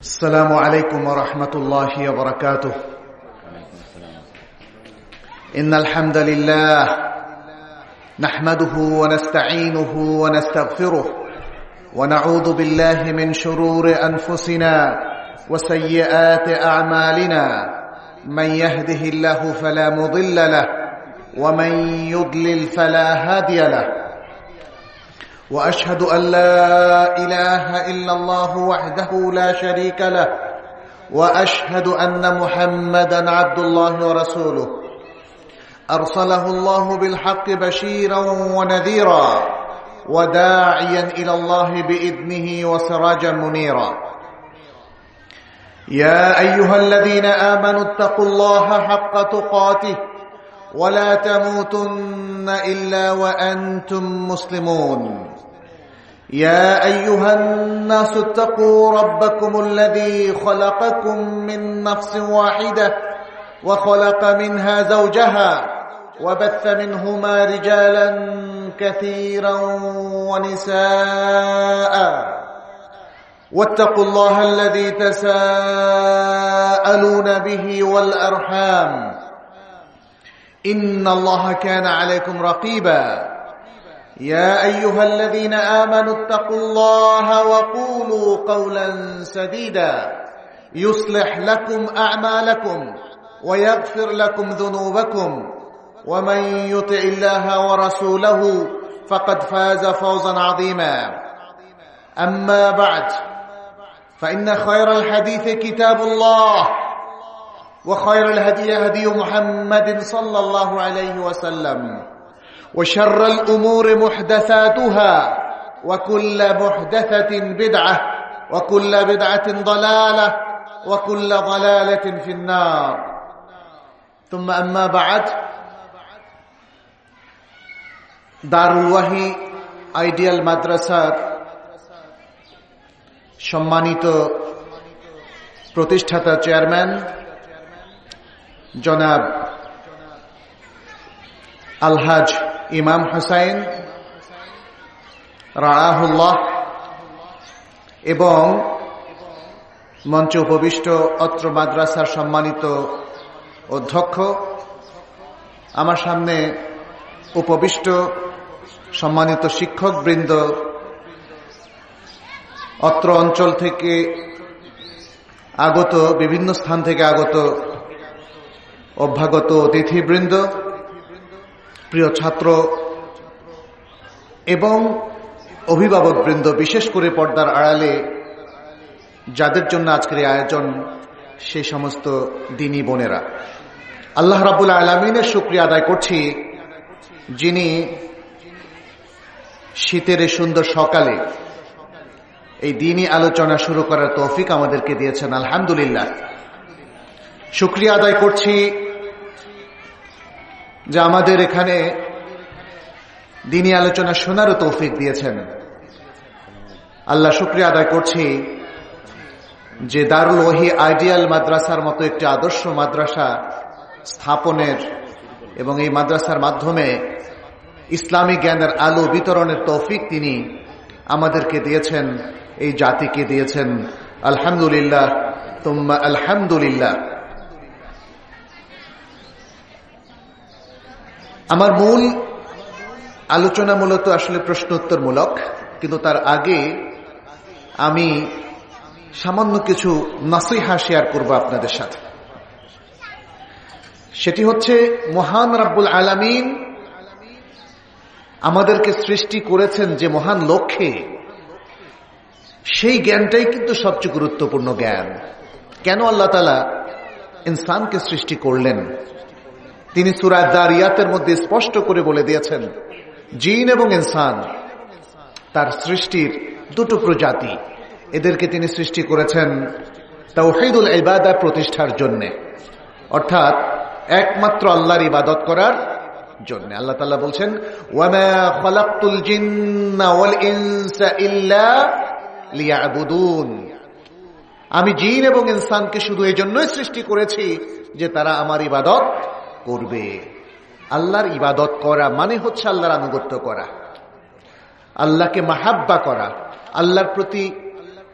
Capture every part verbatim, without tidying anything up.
السلام عليكم ورحمة الله وبركاته. إن الحمد لله نحمده ونستعينه ونستغفره ونعوذ بالله من شرور أنفسنا وسيئات أعمالنا. من يهده الله فلا مضل له ومن يضلل فلا هادي له. وأشهد أن لا إله إلا الله وحده لا شريك له وأشهد أن محمدا عبد الله ورسوله أرسله الله بالحق بشيرا ونذيرا وداعيا إلى الله بإذنه وسراجا منيرا. يا أيها الذين آمنوا اتقوا الله حق تقاته ولا تموتن إلا وأنتم مسلمون. يا أيها الناس اتقوا ربكم الذي خلقكم من نفس واحدة وخلق منها زوجها وبث منهما رجالا كثيرا ونساء واتقوا الله الذي تساءلون به والأرحام إن الله كان عليكم رقيبا. يا أيها الذين آمنوا اتقوا الله وقولوا قولا سديدا يصلح لكم أعمالكم ويغفر لكم ذنوبكم ومن يطع الله ورسوله فقد فاز فوزا عظيما. أما بعد فإن خير الحديث كتاب الله وخير الهدي هدي محمد صلى الله عليه وسلم وشر الأمور محدثاتها وكل محدثة بدعة وكل بدعة ضلالة وكل ضلالة في النار. ثم أما بعد দারুল ওয়াহি আইডিয়াল মাদ্রাসার সম্মানিত প্রতিষ্ঠাতা চেয়ারম্যান জনাব আলহাজ ইমাম হুসাইন রাআহুল্লাহ এবং মঞ্চে উপবিষ্ট অত্র মাদ্রাসার সম্মানিত অধ্যক্ষ, আমার সামনে উপবিষ্ট সম্মানিত শিক্ষকবৃন্দ, অত্র অঞ্চল থেকে আগত, বিভিন্ন স্থান থেকে আগত অভ্যাগত অতিথিবৃন্দ, প্রিয় ছাত্র এবং অভিভাবকবৃন্দ, বিশেষ করে পর্দার আড়ালে যাদের জন্য আজকের এই আয়োজন, সেই সমস্ত দিনী বোনেরা, আল্লাহ রাব্বুল আলামিনের শুকরিয়া আদায় করছি, যিনি শীতের এই সুন্দর সকালে এই দিনী আলোচনা শুরু করার তৌফিক আমাদেরকে দিয়েছেন। আলহামদুলিল্লাহ। শুকরিয়া আদায় করছি যে আমাদের এখানে দিনী আলোচনা শোনারও তৌফিক দিয়েছেন। আল্লাহ শুকরিয়া আদায় করছি যে দারুল ওয়াহি আইডিয়াল মাদ্রাসার মতো একটি আদর্শ মাদ্রাসা স্থাপনের এবং এই মাদ্রাসার মাধ্যমে ইসলামী জ্ঞানের আলো বিতরণের তৌফিক তিনি আমাদেরকে দিয়েছেন, এই জাতিকে দিয়েছেন। আলহামদুলিল্লাহ, তুম্মা আলহামদুলিল্লাহ। আমার মূল আলোচনা মূলত আসলে প্রশ্নোত্তরমূলক, কিন্তু তার আগে আমি সামান্য কিছু নসিহা শেয়ার করব আপনাদের সাথে। সেটি হচ্ছে, মহান রাব্বুল আলামিন আমাদেরকে সৃষ্টি করেছেন যে মহান লক্ষ্যে, সেই জ্ঞানটাই কিন্তু সবচেয়ে গুরুত্বপূর্ণ জ্ঞান। কেন আল্লাহ তাআলা ইনসানকে সৃষ্টি করলেন, তিনি সূরা যারিয়াতের মধ্যে স্পষ্ট করে বলে দিয়েছেন, জিন এবং ইনসান তার সৃষ্টির দুটো প্রজাতি। এদেরকে তিনি সৃষ্টি করেছেন তাওহীদুল ইবাদা প্রতিষ্ঠার জন্য, অর্থাৎ একমাত্র আল্লাহর ইবাদত করার জন্য। আল্লাহ তাআলা বলছেন, ওয়ামা খালাকতুল জিন্না ওয়াল ইনসা ইল্লা লিয়াবুদুন, আমি জিন এবং ইনসানকে শুধু এই জন্যই সৃষ্টি করেছি যে তারা আমার ইবাদত করবে। আল্লাহর ইবাদত করা মানে হচ্ছে আল্লাহর আনুগত্য করা, আল্লাহকে মাহাব্বা করা, আল্লাহর প্রতি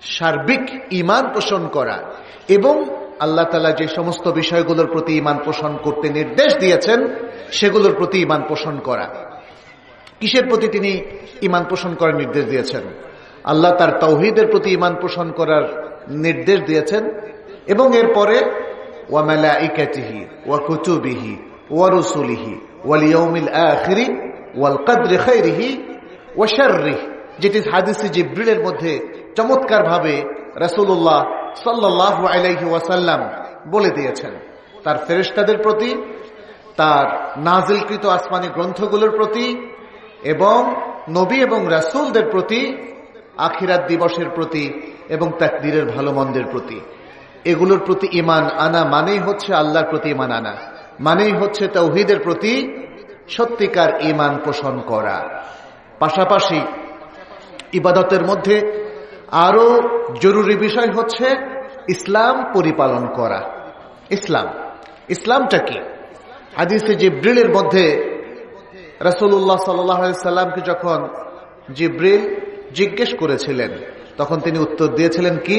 সার্বিক ঈমান পোষণ করা এবং আল্লাহ তাআলা যে সমস্ত বিষয়গুলোর প্রতি ঈমান পোষণ করতে নির্দেশ দিয়েছেন সেগুলোর প্রতি ঈমান পোষণ করা। কিসের প্রতি তিনি ঈমান পোষণ করার নির্দেশ দিয়েছেন? আল্লাহ তার তাওহীদের প্রতি ঈমান পোষণ করার নির্দেশ দিয়েছেন এবং এরপরে ওয়া মালাইকাতিহি ওয়া কুতুবিহি ওয়া রুসুলিহি ওয়াল ইয়াউমিল আখিরি ওয়াল কদরি খাইরিহি ওয়া শাররিহি, যেটি হাদিসে জিবরিলের মধ্যে চমৎকার ভাবে রাসূলুল্লাহ সাল্লাল্লাহু আলাইহি ওয়াসাল্লাম বলে দিয়েছেন। তার ফেরেশতাদের প্রতি, তার নাজিলকৃত আসমানি গ্রন্থগুলোর প্রতি এবং নবী এবং রাসূলদের প্রতি, আখিরাত দিবসের প্রতি এবং তাকদীরের ভালো মন্দের প্রতি, এগুলোর প্রতি ঈমান আনা মানেই হচ্ছে আল্লাহর প্রতি ঈমান আনা, মানেই হচ্ছে তাওহীদের প্রতি সত্যিকার ঈমান পোষণ করা। পাশাপাশি ইবাদতের মধ্যে আরো জরুরি বিষয় হচ্ছে ইসলাম পরিপালন করা। ইসলাম ইসলামটা কি? হাদিসে জিবরিলের মধ্যে রাসূলুল্লাহ সাল্লাল্লাহু আলাইহি সাল্লামকে যখন জিবরিল জিজ্ঞেস করেছিলেন তখন তিনি উত্তর দিয়েছিলেন কি?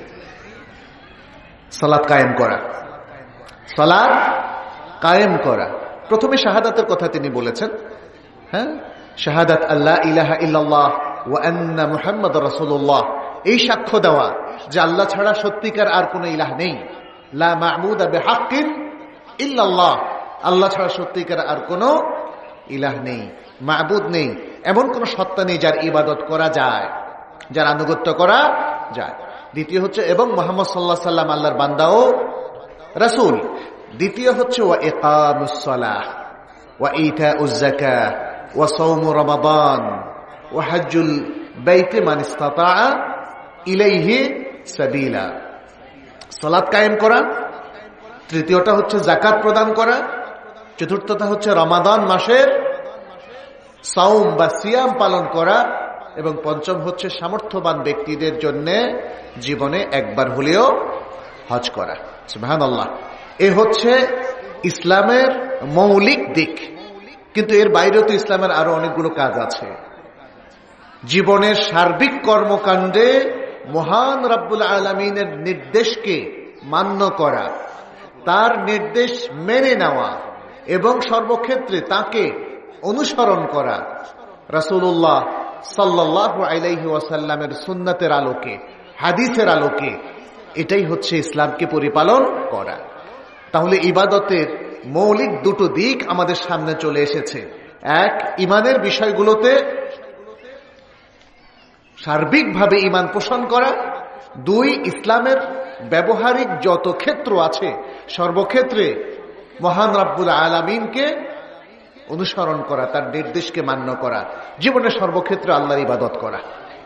সালাত কায়েম করা, সালাত কায়েম করা। প্রথমে শাহাদাতের কথা তিনি বলেছেন, হ্যাঁ, শাহাদাত আল্লাহ ইলাহা ইল্লাল্লাহ ওয়া আন্না মুহাম্মাদুর রাসূলুল্লাহ, এই সাক্ষ্য দেওয়া যে আল্লাহ ছাড়া সত্যিকার আর কোনো ইলাহ নেই, লা মা'বুদা বিহাক্কিন ইল্লাল্লাহ, আল্লাহ ছাড়া সত্যিকার আর কোনো ইলাহ নেই, মা'বুদ নেই, এমন কোন সত্তা নেই যার ইবাদত করা যায়, যার আনুগত্য করা যায়। দ্বিতীয় হচ্ছে এবং মুহাম্মদ সাল্লাল্লাহু আলাইহি সাল্লাম আল্লাহর বান্দা ও রাসূল। দ্বিতীয় হচ্ছে ওয়া ইকামুস সালাহ ওয়া ইতাউজ যাকাহ ওয়া সাওম রমাদান ওয়া হজ্জুল বাইত মান ইসতাতা ইলাইহি সাবিলা, সালাত কায়েম করা। তৃতীয়টা হচ্ছে যাকাত প্রদান করা। চতুর্থটা হচ্ছে রমাদান মাসের সাওম বা সিয়াম পালন করা। এবং পঞ্চম হচ্ছে সামর্থ্যবান ব্যক্তিদের জন্য জীবনে একবার হলেও হজ করা। সুবহানাল্লাহ। এ হচ্ছে ইসলামের মৌলিক দিক, কিন্তু এর বাইরেও তো ইসলামের আরো অনেকগুলো কাজ আছে। জীবনের সার্বিক কর্মকাণ্ডে মহান রব্বুল আলামিনের নির্দেশকে মান্য করা, তার নির্দেশ মেনে নেওয়া এবং সর্বক্ষেত্রে তাকে অনুসরণ করা, রাসূলুল্লাহ সাল্লাল্লাহু আলাইহি ওয়াসাল্লামের সুন্নাতের আলোকে, হাদিসের আলোকে, এটাই হচ্ছে ইসলামকে পরিপালন করা। তাহলে ইবাদতের মৌলিক দুটো দিক আমাদের সামনে চলে এসেছে। এক, ইমানের বিষয়গুলোতে সার্বিকভাবে ইমান পোষণ করা। দুই, ইসলামের ব্যবহারিক যত ক্ষেত্র আছে সর্বক্ষেত্রে মহান রব্বুল আলামিনকে অনুসরণ করা, তার নির্দেশকে মান্য করা, জীবনের সর্বক্ষেত্রে আল্লাহর ইবাদত করা।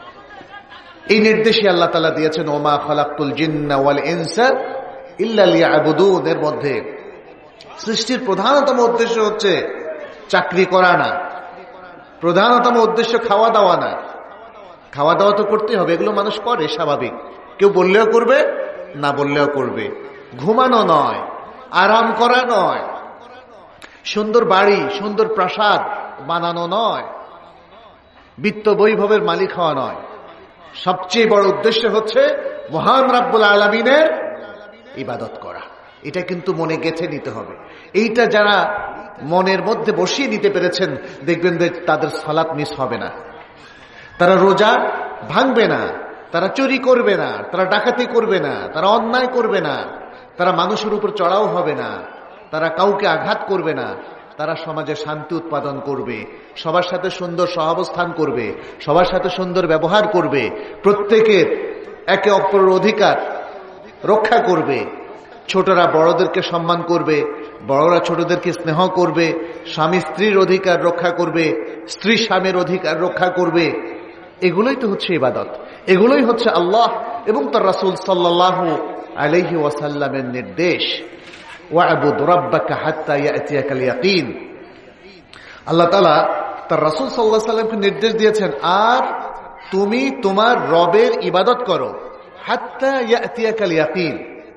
এই নির্দেশই আল্লাহ তাআলা দিয়েছেন, ওমা খালাকতুল জিন্না ওয়াল ইনসা ইল্লা লিয়াবুদুন। এর মধ্যে সৃষ্টির প্রধানতম উদ্দেশ্য হচ্ছে চাকরি করা না, প্রধানতম উদ্দেশ্য খাওয়া দাওয়া না। খাওয়া দাওয়া তো করতে হবে, এগুলো মানুষ করে স্বাভাবিক, কেউ বললেও করবে, না বললেও করবে। ঘুমানো নয়, আরাম করা নয়, সুন্দর বাড়ি সুন্দর প্রাসাদ বানানো নয়, বিত্ত বৈভবের মালিক হওয়া নয়। সবচেয়ে বড় উদ্দেশ্য হচ্ছে মহান রব্বুল আলামিনের ইবাদত করা। এটা কিন্তু মনে গেঁথে নিতে হবে। এইটা যারা মনের মধ্যে বসিয়ে নিতে পেরেছেন দেখবেন যে তাদের সালাত মিস হবে না, তারা রোজা ভাঙবে না, তারা চুরি করবে না, তারা ডাকাতি করবে না, তারা অন্যায় করবে না, তারা মানুষের উপর চড়াও হবে না, তারা কাউকে আঘাত করবে না, তারা সমাজে শান্তি উৎপাদন করবে, সবার সাথে সুন্দর সহাবস্থান করবে, সবার সাথে সুন্দর ব্যবহার করবে, প্রত্যেকের একে অপরের অধিকার রক্ষা করবে, ছোটরা বড়দেরকে সম্মান করবে, বড়রা ছোটদেরকে স্নেহ করবে, স্বামী স্ত্রীর অধিকার রক্ষা করবে, স্ত্রী স্বামীর অধিকার রক্ষা করবে। এগুলোই তো হচ্ছে ইবাদত, এগুলোই হচ্ছে আল্লাহ এবং তার রাসূল সাল্লাল্লাহু আলাইহি ওয়াসাল্লামের নির্দেশ। ওয়া'বুদ রাব্বাকা হাত্তা ইয়াতিয়াকাল ইয়াকিন। আল্লাহ তাআলা তার রাসূল সাল্লাল্লাহু আলাইহি ওয়াসাল্লামকে নির্দেশ দিয়েছেন, আর তুমি তোমার রবের ইবাদত করো হাত্তা ইয়াতিয়াকাল ইয়াকিন,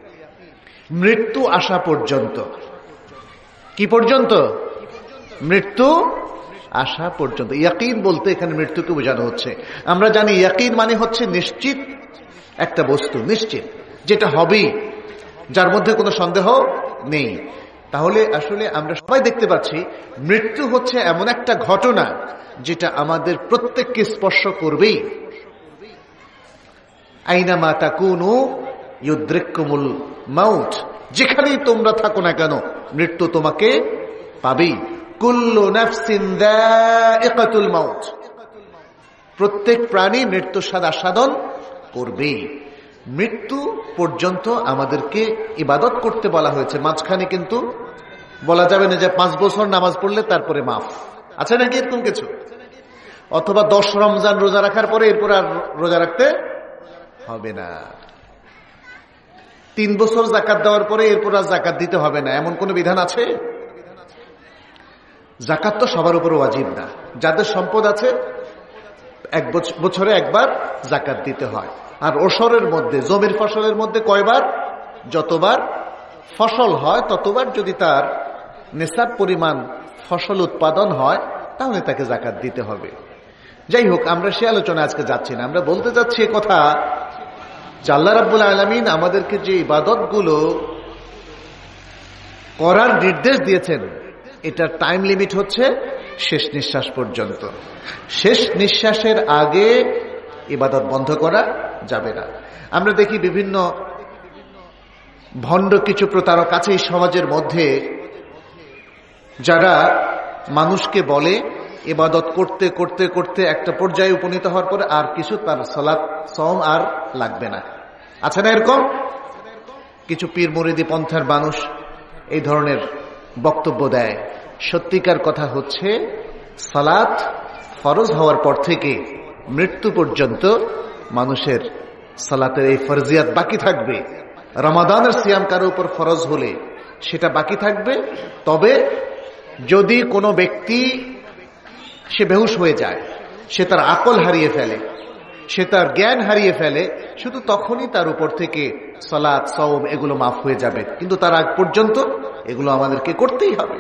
মৃত্যু আসা পর্যন্ত। কি পর্যন্ত? মৃত্যু আসা পর্যন্ত। ইয়াকিন বলতে এখানে মৃত্যুকে বোঝানো হচ্ছে। আমরা জানি ইয়াকিন মানে হচ্ছে নিশ্চিত একটা বস্তু নিশ্চিত, যেটা হবেই, যার মধ্যে কোনো সন্দেহ নেই। তাহলে আসলে আমরা সবাই দেখতে পাচ্ছি মৃত্যু হচ্ছে এমন একটা ঘটনা যেটা আমাদের প্রত্যেককে স্পর্শ করবেই। আইনামা তাকুনু ইউদ্রিককুমুল মাউত, যেখানেই তোমরা থাকো না কেন মৃত্যু তোমাকে পাবেই। কুল্লু নাফসিন যায়িকাতুল মাউত, প্রত্যেক প্রাণী মৃত্যু স্বাদ আস্বাদন করবেই। মৃত্যু পর্যন্ত আমাদেরকে ইবাদত করতে বলা হয়েছে, মাঝখানে কিন্তু বলা যাবে না যে পাঁচ বছর নামাজ পড়লে তারপরে মাফ, আছে নাকি এরকম কিছু? অথবা দশ রমজান রোজা রাখার পরে এরপর আর রোজা রাখতে হবে না, তিন বছর জাকাত দেওয়ার পরে এরপর আর জাকাত দিতে হবে না, এমন কোন বিধান আছে? জাকাত তো সবার উপর ওয়াজিব না, যাদের সম্পদ আছে এক বছরে একবার জাকাত দিতে হয়। আর ওসরের মধ্যে জমির ফসলের মধ্যে কয়বার? যতবার ফসল হয় ততবার যদি তার নেশাব পরিমাণ ফসল উৎপাদন হয় তাহলে তাকে জাকাত দিতে হবে। যাই হোক, আমরা সে আলোচনা আজকে যাচ্ছি না। আমরা বলতে যাচ্ছি কথা যে আল্লাহ রাব্বুল আলামিন আমাদেরকে যে ইবাদতগুলো করার নির্দেশ দিয়েছেন, এটার টাইম লিমিট হচ্ছে শেষ নিঃশ্বাস পর্যন্ত। শেষ নিঃশ্বাসের আগে ইবাদত বন্ধ করা যাবে না। আমরা দেখি বিভিন্ন ভণ্ড কিছু প্রতারক আছে এই সমাজের মধ্যে, যারা মানুষকে বলে ইবাদত করতে করতে করতে একটা পর্যায়ে উপনীত হওয়ার পরে আর কিছু তার সালাত সওম আর লাগবে না। আছে না এরকম কিছু পীর মুরিদি পন্থার মানুষ এই ধরনের বক্তব্য দেয়? সত্যিকার কথা হচ্ছে সালাত ফরজ হওয়ার পর থেকে মৃত্যু পর্যন্ত মানুষের সালাতের এই ফরজিয়াত বাকি থাকবে। রমাদানের সিয়াম কারো উপর ফরজ হলে সেটা বাকি থাকবে। তবে যদি কোনো ব্যক্তি সে বেহুশ হয়ে যায়, সে তার আকল হারিয়ে ফেলে, সে তার জ্ঞান হারিয়ে ফেলে, শুধু তখনই তার উপর থেকে সালাত সওম এগুলো মাফ হয়ে যাবে। কিন্তু তার আগ পর্যন্ত এগুলো আমাদেরকে করতেই হবে।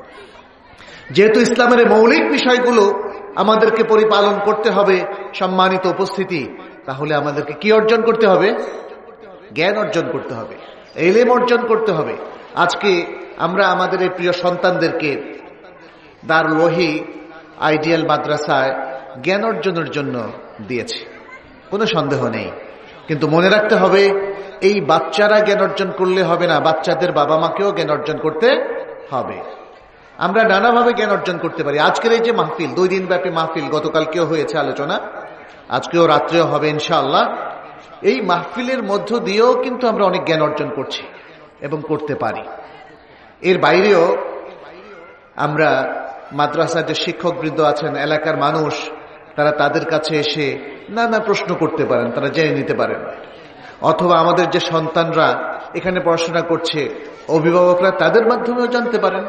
যেহেতু ইসলামের মৌলিক বিষয়গুলো আমাদেরকে পরিপালন করতে হবে, সম্মানিত উপস্থিতি, তাহলে আমাদেরকে কি অর্জন করতে হবে? জ্ঞান অর্জন করতে হবে, ইলম অর্জন করতে হবে। আজকে আমরা আমাদের এই প্রিয় সন্তানদেরকে দারুল ওয়াহি আইডিয়াল মাদ্রাসায় জ্ঞান অর্জনের জন্য দিয়েছি, কোনো সন্দেহ নেই। কিন্তু মনে রাখতে হবে এই বাচ্চারা জ্ঞান অর্জন করলে হবে না, বাচ্চাদের বাবা মাকেও জ্ঞান অর্জন করতে হবে। আমরা নানাভাবে জ্ঞান অর্জন করতে পারি। আজকের এই যে মাহফিল, দুই দিন ব্যাপী মাহফিল, গতকালকেও হয়েছে আলোচনা, আজকেও রাত্রেও হবে ইনশাআল্লাহ। এই মাহফিলের মধ্য দিয়েও কিন্তু আমরা অনেক জ্ঞান অর্জন করছি এবং করতে পারি। এর বাইরেও আমরা মাদ্রাসার যে শিক্ষকবৃন্দ আছেন, এলাকার মানুষ, তারা তাদের কাছে এসে নানা প্রশ্ন করতে পারেন, তারা জেনে নিতে পারেন। অথবা আমাদের যে সন্তানরা এখানে পড়াশোনা করছে, অভিভাবকরা তাদের মাধ্যমেও জানতে পারেন।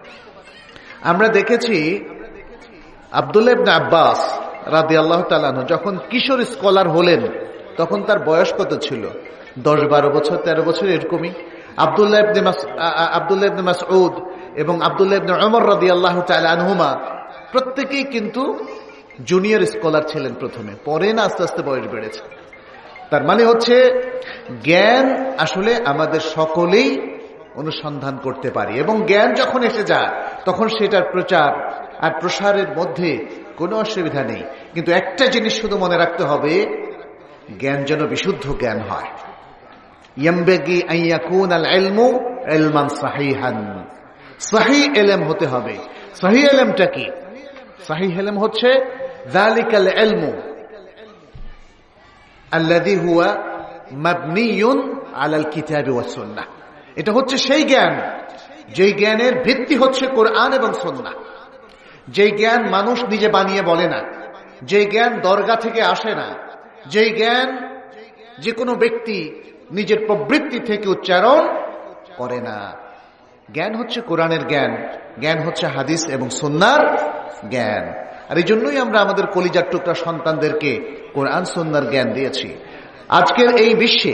আমরা দেখেছি আব্দুল্লাহ ইবনে আব্বাস রাদিয়াল্লাহু তাআলা আনহু যখন কিশোর স্কলার হলেন তখন তার বয়স কত ছিল? দশ বারো বছর, তেরো বছর এরকমই। আব্দুল্লাহ ইবনে আব্দুল্লাহ ইবনে মাসউদ এবং আব্দুল্লাহ ইবনে ওমর রাদিয়াল্লাহু তাআলা আনহুমা প্রত্যেকেই কিন্তু জুনিয়র স্কলার ছিলেন প্রথমে, পরে না আস্তে আস্তে বয়স বেড়েছে। তার মানে হচ্ছে জ্ঞান আসলে আমাদের সকলেই অনুসন্ধান করতে পারি, এবং জ্ঞান যখন এসে যায় তখন সেটার প্রচার আর প্রসারের মধ্যে কোনো অসুবিধা নেই। কিন্তু একটা জিনিস শুধু মনে রাখতে হবে, জ্ঞান যেন বিশুদ্ধ জ্ঞান হয়। ইয়ামবাগি আন ইয়াকুনাল ইলমু ইলমান সাহিহান, সহিহ ইলম হতে হবে। সহিহ ইলমটা কি? সহিহ ইলম হচ্ছে যালিকাল ইলমু আল্লাযী হুয়া মাবনিয়ুন আলাল কিতাবি ওয়াস সুন্নাহ। এটা হচ্ছে সেই জ্ঞান যেই জ্ঞানের ভিত্তি হচ্ছে কোরআন এবং সুন্নাহ, যেই জ্ঞান মানুষ নিজে বানিয়ে বলে না, যেই জ্ঞান দরগা থেকে আসে না, যেই জ্ঞান যে কোনো ব্যক্তি নিজের প্রবৃত্তি থেকে উচ্চারণ করে না। জ্ঞান হচ্ছে কোরআনের জ্ঞান, জ্ঞান হচ্ছে হাদিস এবং সুন্নাহর জ্ঞান। আর এই জন্যই আমরা আমাদের কলিজার টুকরা সন্তানদেরকে কোরআন সুন্নাহর জ্ঞান দিয়েছি। আজকের এই বিশ্বে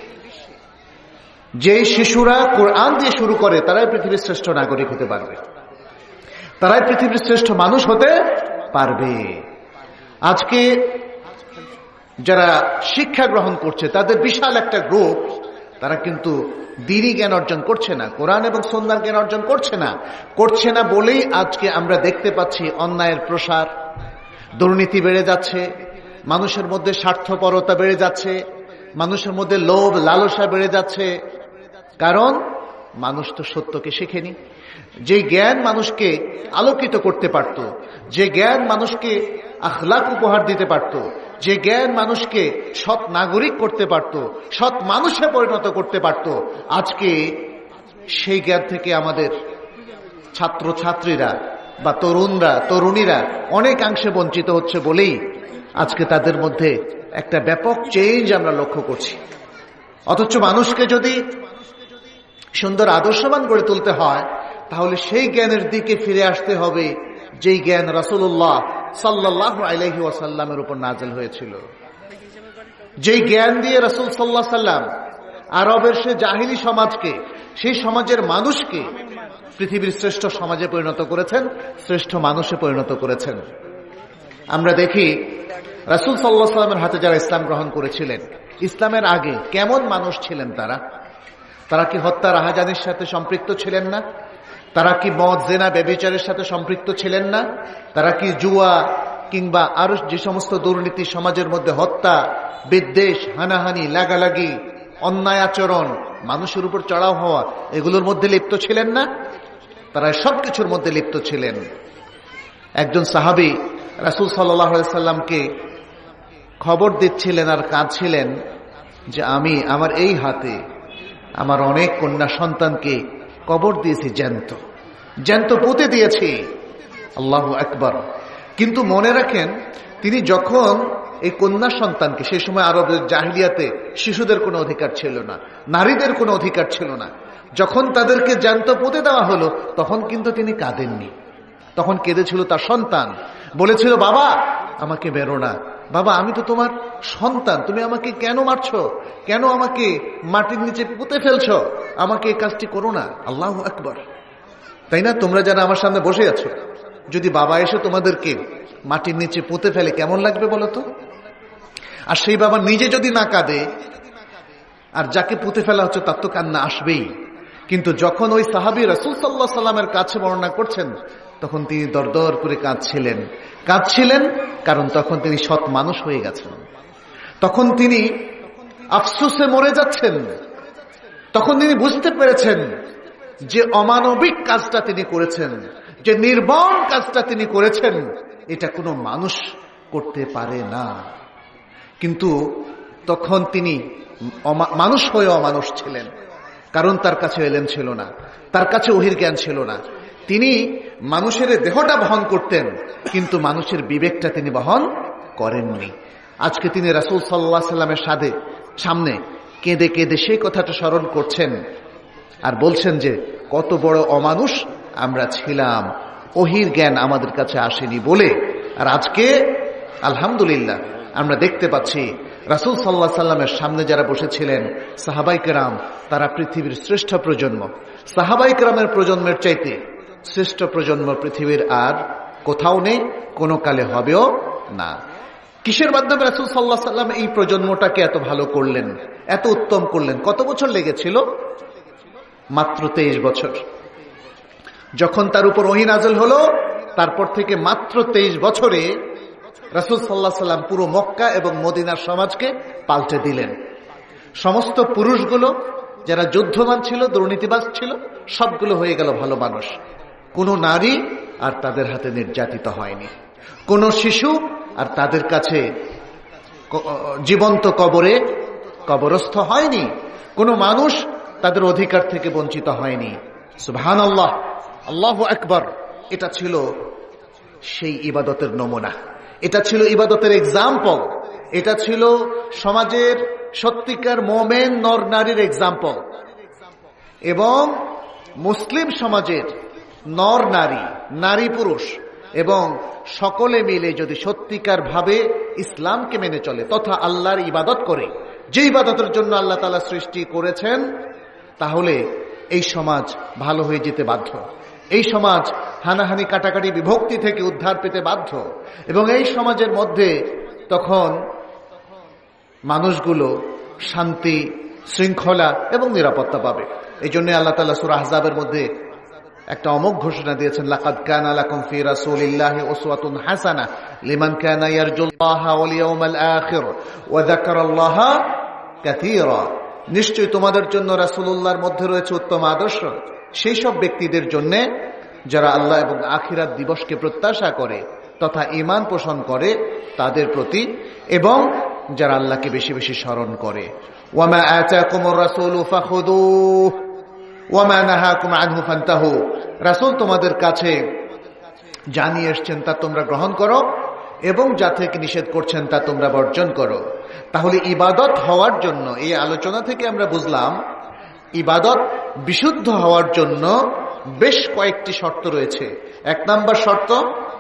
যে শিশুরা কোরআন দিয়ে শুরু করে তারাই পৃথিবীর শ্রেষ্ঠ নাগরিক হতে পারবে, তারাই পৃথিবীর শ্রেষ্ঠ মানুষ হতে পারবে। আজকে যারা শিক্ষা গ্রহণ করছে তাদের বিশাল একটা গ্রুপ, তারা কিন্তু দ্বীনি জ্ঞান অর্জন করছে না, কোরআন এবং সুন্নাহর জ্ঞান অর্জন করছে না। করছে না বলেই আজকে আমরা দেখতে পাচ্ছি অন্যায়ের প্রসার, দুর্নীতি বেড়ে যাচ্ছে, মানুষের মধ্যে স্বার্থপরতা বেড়ে যাচ্ছে, মানুষের মধ্যে লোভ লালসা বেড়ে যাচ্ছে। কারণ মানুষ তো সত্যকে শেখেনি। যে জ্ঞান মানুষকে আলোকিত করতে পারত, যে জ্ঞান মানুষকে আখলাক উপহার দিতে পারত, যে জ্ঞান মানুষকে সৎ নাগরিক করতে পারত, সৎ মানুষে পরিণত করতে পারত, আজকে সেই জ্ঞান থেকে আমাদের ছাত্র ছাত্রীরা বা তরুণরা তরুণীরা অনেকাংশে বঞ্চিত হচ্ছে বলেই আজকে তাদের মধ্যে একটা ব্যাপক চেঞ্জ আমরা লক্ষ্য করছি। অথচ মানুষকে যদি সুন্দর আদর্শবান গড়ে তুলতে হয় তাহলে সেই জ্ঞানের দিকে ফিরে আসতে হবে যেই জ্ঞান রাসূলুল্লাহ সাল্লাল্লাহু আলাইহি ওয়াসাল্লামের উপর নাযিল হয়েছিল, যেই জ্ঞান দিয়ে রাসূল সাল্লাল্লাহু আলাইহি ওয়াসাল্লাম আরবের সে জাহিলি সমাজকে, সেই সমাজের মানুষকে পৃথিবীর শ্রেষ্ঠ সমাজে পরিণত করেছেন, শ্রেষ্ঠ মানুষে পরিণত করেছেন। আমরা দেখি রাসূল সাল্লাল্লাহু আলাইহি ওয়াসাল্লামের হাতে যারা ইসলাম গ্রহণ করেছিলেন, ইসলামের আগে কেমন মানুষ ছিলেন তারা? তারা কি হত্যা রাহাজানির সাথে সম্পৃক্ত ছিলেন না? তারা কি মদ জেনা ব্যভিচারের সাথে সম্পৃক্ত ছিলেন না? তারা কি জুয়া কিংবা আরো যে সমস্ত দুর্নীতি সমাজের মধ্যে হত্যা, বিদ্বেষ, হানাহানি, লাগালাগি, অন্যায় আচরণ, মানুষের উপর চড়াও হওয়া, এগুলোর মধ্যে লিপ্ত ছিলেন না? তারা সবকিছুর মধ্যে লিপ্ত ছিলেন। একজন সাহাবী রাসূল সাল্লাল্লাহু আলাইহি সাল্লামকে খবর দিচ্ছিলেন আর কাঁদছিলেন যে আমি আমার এই হাতে আমার অনেক কন্যা সন্তানকে কবর দিয়েছি, জ্যান্ত জ্যান্ত পুঁতে দিয়েছি। আল্লাহু আকবার। কিন্তু মনে রাখেন, তিনি যখন এই কন্যা সন্তানকে, সেই সময় আরবের জাহিলিয়াতে শিশুদের কোনো অধিকার ছিল না, নারীদের কোনো অধিকার ছিল না, যখন তাদেরকে জ্যান্ত পুঁতে দেওয়া হলো তখন কিন্তু তিনি কাঁদেননি। তখন কেঁদেছিল তার সন্তান, বলেছিল বাবা আমাকে মেরো না, বাবা আমি তো তোমার সন্তান, তুমি আমাকে কেন মারছো, কেন আমাকে মাটির নিচে পুঁতে ফেলছো, আমাকে এই কাজটি করো না। আল্লাহু আকবার। তাই না? তোমরা যারা আমার সামনে বসে আছো, যদি বাবা এসে তোমাদেরকে মাটির নিচে পুঁতে ফেলে কেমন লাগবে বলো তো? আর সেই বাবা নিজে যদি না কাঁদে, আর যাকে পুঁতে ফেলা হচ্ছে তার তো কান্না আসবেই। কিন্তু যখন ওই সাহাবী রাসূল সাল্লাল্লাহু আলাইহি সাল্লামের কাছে বর্ণনা করছেন, তখন তিনি দরদর করে কাঁদছিলেন। কাঁদছিলেন কারণ তখন তিনি সৎ মানুষ হয়ে গেছেন, তখন তিনি আফসোসে মরে যাচ্ছেন, তখন তিনি বুঝতে পেরেছেন যে অমানবিক কাজটা তিনি করেছেন, যে নির্মম কাজটা তিনি করেছেন, এটা কোনো মানুষ করতে পারে না। কিন্তু তখন তিনি মানুষ হয়ে অমানুষ ছিলেন, কারণ তার কাছে এলেম ছিল না, তার কাছে ওহীর জ্ঞান ছিল না। তিনি মানুষের দেহটা বহন করতেন কিন্তু মানুষের বিবেকটা তিনি বহন করেননি। আজকে তিনি রাসূল সাল্লাল্লাহু আলাইহি সাল্লামের সাথে সামনে কেঁদে কেঁদে সেই কথাটা স্মরণ করছেন আর বলছেন যে কত বড় অমানুষ আমরা ছিলাম, ওহীর জ্ঞান আমাদের কাছে আসেনি বলে। আর আজকে আলহামদুলিল্লাহ আমরা দেখতে পাচ্ছি রাসূল সাল্লাল্লাহু আলাইহি সাল্লামের সামনে যারা বসেছিলেন সাহাবায়ে কেরাম, তারা পৃথিবীর শ্রেষ্ঠ প্রজন্ম। সাহাবায়ে কেরামের প্রজন্মের চাইতে শ্রেষ্ঠ প্রজন্ম পৃথিবীর আর কোথাও নেই, কোনো কালে হবেও না। কিসের মাধ্যমে রাসূল সাল্লাল্লাহু আলাইহি সাল্লাম এই প্রজন্মটাকে এত ভালো করলেন, এত উত্তম করলেন? কত বছর লেগেছিল? মাত্র তেইশ বছর। যখন তার উপর ওহী নাযিল হলো, তারপর থেকে মাত্র তেইশ বছরে রাসূল সাল্লাল্লাহু আলাইহি সাল্লাম পুরো মক্কা এবং মদিনার সমাজকে পাল্টে দিলেন। সমস্ত পুরুষগুলো যারা যুদ্ধমান ছিল, দুর্নীতিবাজ ছিল, সবগুলো হয়ে গেল ভালো মানুষ। কোনো নারী আর তাদের হাতে নির্যাতিত হয়নি, কোনো শিশু আর তাদের কাছে জীবন্ত কবরে কবরস্থ হয়নি, কোনো মানুষ তাদের অধিকার থেকে বঞ্চিত হয়নি। সুবহানাল্লাহ, আল্লাহু আকবার। এটা ছিল সেই ইবাদতের নমুনা, এটা ছিল ইবাদতের এক্সাম্পল, এটা ছিল সমাজের সত্যিকার মোমেন নর নারীর এক্সাম্পল। এবং মুসলিম সমাজের নর নারী, নারী পুরুষ এবং সকলে মিলে যদি সত্যিকার ভাবে ইসলামকে মেনে চলে তথা আল্লাহর ইবাদত করে, যে ইবাদতের জন্য আল্লাহ তাআলা সৃষ্টি করেছেন, তাহলে এই সমাজ ভালো হয়ে যেতে বাধ্য। এই সমাজ হানাহানি কাটাকাটি বিভক্তি থেকে উদ্ধার পেতে বাধ্য। এবং এই সমাজের মধ্যে তখন মানুষগুলো শান্তি, শৃঙ্খলা এবং নিরাপত্তা পাবে। এই জন্য আল্লাহ তাআলা সূরা আহজাবের মধ্যে একটা অমোঘ ঘোষণা দিয়েছেন, লাকাদ কানা লাকুম ফি রাসূলিল্লাহি উসওয়াতুন হাসানাহ লিমান কানা ইয়ারজুল্লাহা ওয়াল ইয়াউমাল আখির ওয়া যাকারাল্লাহা কাসীরা। নিশ্চয়ই তোমাদের জন্য রাসূলুল্লাহর মধ্যে রয়েছে উত্তম আদর্শ সেই সব ব্যক্তিদের জন্য যারা আল্লাহ এবং আখিরাত দিবসকে প্রত্যাশা করে তথা ঈমান পোষণ করে তাদের প্রতি, এবং যারা আল্লাহকে বেশি বেশি স্মরণ করে। ওয়ামা আতাকুমুর রাসূলু ফাখুযুহু ওয়ামা নাহাকুম আনহু ফান্তাহু। রাসূল তোমাদের কাছে জানিয়ে এসেছেন তা তোমরা গ্রহণ করো, এবং যা থেকে নিষেধ করছেন তা তোমরা বর্জন করো। তাহলে ইবাদত হওয়ার জন্য, এই আলোচনা থেকে আমরা বুঝলাম ইবাদত বিশুদ্ধ হওয়ার জন্য বেশ কয়েকটি শর্ত রয়েছে। এক নাম্বার শর্ত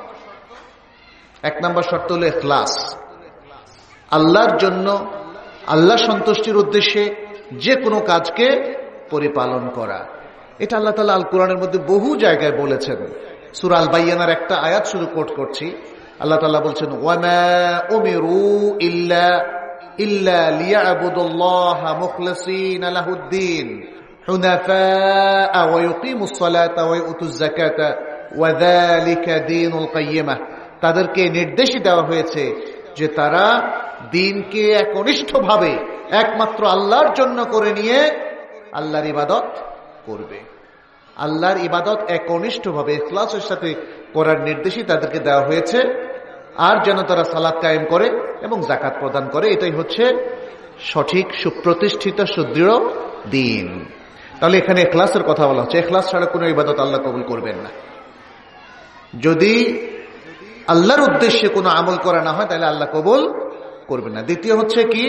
এক নাম্বার শর্ত হলো ইখলাস। আল্লাহর জন্য, আল্লাহ সন্তুষ্টির উদ্দেশ্যে যে কোনো কাজকে পরিপালন করা। এটা আল্লাহ তাআলা আল কোরআনের মধ্যে বহু জায়গায় বলেছেন। সূরা আল বাইয়ানার একটা আয়াত শুরু কোট করছি। আল্লাহ তাআলা বলছেন, ওয়ামা উমিরু ইল্লা ইল্লা লিয়াবুদুল্লাহা মুখলিসিনা লাহুদ্দিন হুনাফা ওয়া ইউকিমুস সালাতা ওয়া ইউতুজ যাকাতা ওয়া যালিকা দীনুল কাইয়্যিমাহ। তাদেরকে নির্দেশ দেওয়া হয়েছে যে তারা দ্বীনকে একনিষ্ঠভাবে একমাত্র আল্লাহর জন্য করে নিয়ে আল্লাহর ইবাদত করবে। আল্লাহর ইবাদত একনিষ্ঠভাবে ইখলাসের সাথে করার নির্দেশই তাদেরকে দেওয়া হয়েছে। আর যেন তারা সালাত কায়েম করে এবং যাকাত প্রদান করে। এটাই হচ্ছে সঠিক সুপ্রতিষ্ঠিত সুদৃঢ় দ্বীন। তাহলে এখানে ইখলাসের কথা বলা হচ্ছে। ইখলাস ছাড়া কোনো ইবাদত আল্লাহ কবুল করবেন না। যদি আল্লাহর উদ্দেশ্যে কোনো আমল করা না হয় তাহলে আল্লাহ কবুল করবেন না। দ্বিতীয় হচ্ছে কি?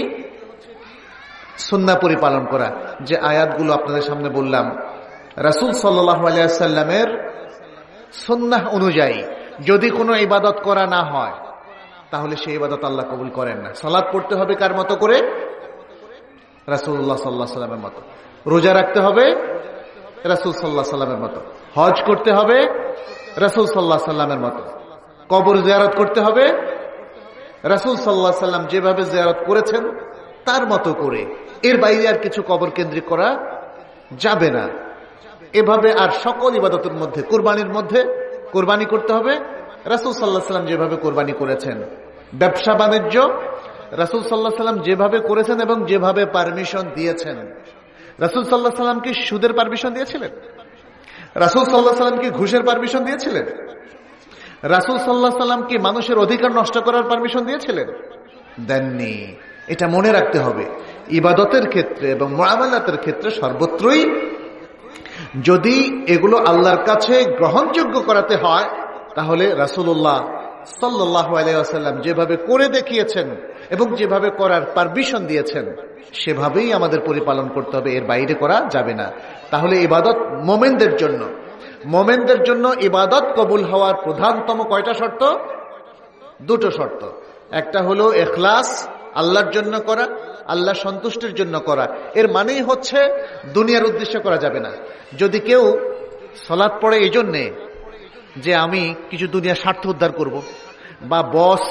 সুন্নাহ পরিপালন করা। যে আয়াতগুলো আপনাদের সামনে বললাম, রাসূল সাল্লাল্লাহু আলাইহি ওয়াসাল্লামের সুন্নাহ অনুযায়ী যদি কোনো ইবাদত করা না হয় তাহলে সেই ইবাদত আল্লাহ কবুল করেন না। সালাত পড়তে হবে কার মতো করে? রাসূলুল্লাহ সাল্লাল্লাহু আলাইহি ওয়াসাল্লামের মতো। রোজা রাখতে হবে রাসূল সাল্লাল্লাহু আলাইহি ওয়াসাল্লামের মতো। হজ করতে হবে রাসূল সাল্লাল্লাহু আলাইহি ওয়াসাল্লামের মতো। কবর জিয়ারত করতে হবে রাসূল সাল্লাল্লাহু আলাইহি ওয়াসাল্লাম যেভাবে জিয়ারত করেছেন তার মতো করে। এর বাইরে আর কিছু কবর কেন্দ্রিক করা যাবে না। এভাবে আর সকল ইবাদতের মধ্যে, কুরবানির মধ্যে কুরবানি করতে হবে রাসূল সাল্লাল্লাহু আলাইহি ওয়াসাল্লাম যেভাবে কুরবানি করেছেন। ব্যবসা বাণিজ্য রাসূল সাল্লাল্লাহু আলাইহি ওয়াসাল্লাম যেভাবে করেছেন এবং যেভাবে পারমিশন দিয়েছেন। রাসূল সাল্লাল্লাহু আলাইহি ওয়াসাল্লাম কি সুদের পারমিশন দিয়েছিলেন? রাসূল সাল্লাল্লাহু আলাইহি ওয়াসাল্লাম কি ঘুষের পারমিশন দিয়েছিলেন? রাসূল সাল্লাল্লাহু আলাইহি ওয়াসাল্লাম কি মানুষের অধিকার নষ্ট করার পারমিশন দিয়েছিলেন? দেননি। এটা মনে রাখতে হবে। ইবাদতের ক্ষেত্রে এবং মুআমালাতের ক্ষেত্রে সর্বত্রই যদি এগুলো আল্লাহর কাছে গ্রহণযোগ্য করাতে হয় তাহলে রাসূলুল্লাহ সাল্লাল্লাহু আলাইহি ওয়াসাল্লাম যেভাবে করে দেখিয়েছেন এবং যেভাবে করার পারমিশন দিয়েছেন সেভাবেই আমাদের পরিপালন করতে হবে। এর বাইরে করা যাবে না। তাহলে ইবাদত মুমিনদের জন্য, মুমিনদের জন্য ইবাদত কবুল হওয়ার প্রধানতম কয়টা শর্ত? দুটো শর্ত। একটা হলো ইখলাস, আল্লাহর জন্য করা, আল্লাহ সন্তুষ্টির জন্য করা। এর মানেই হচ্ছে দুনিয়ার উদ্দেশ্যে করা যাবে না। যদি কেউ সালাত পড়ে এই জন্যে যে আমি কিছু দুনিয়ার স্বার্থ উদ্ধার করব, বা বস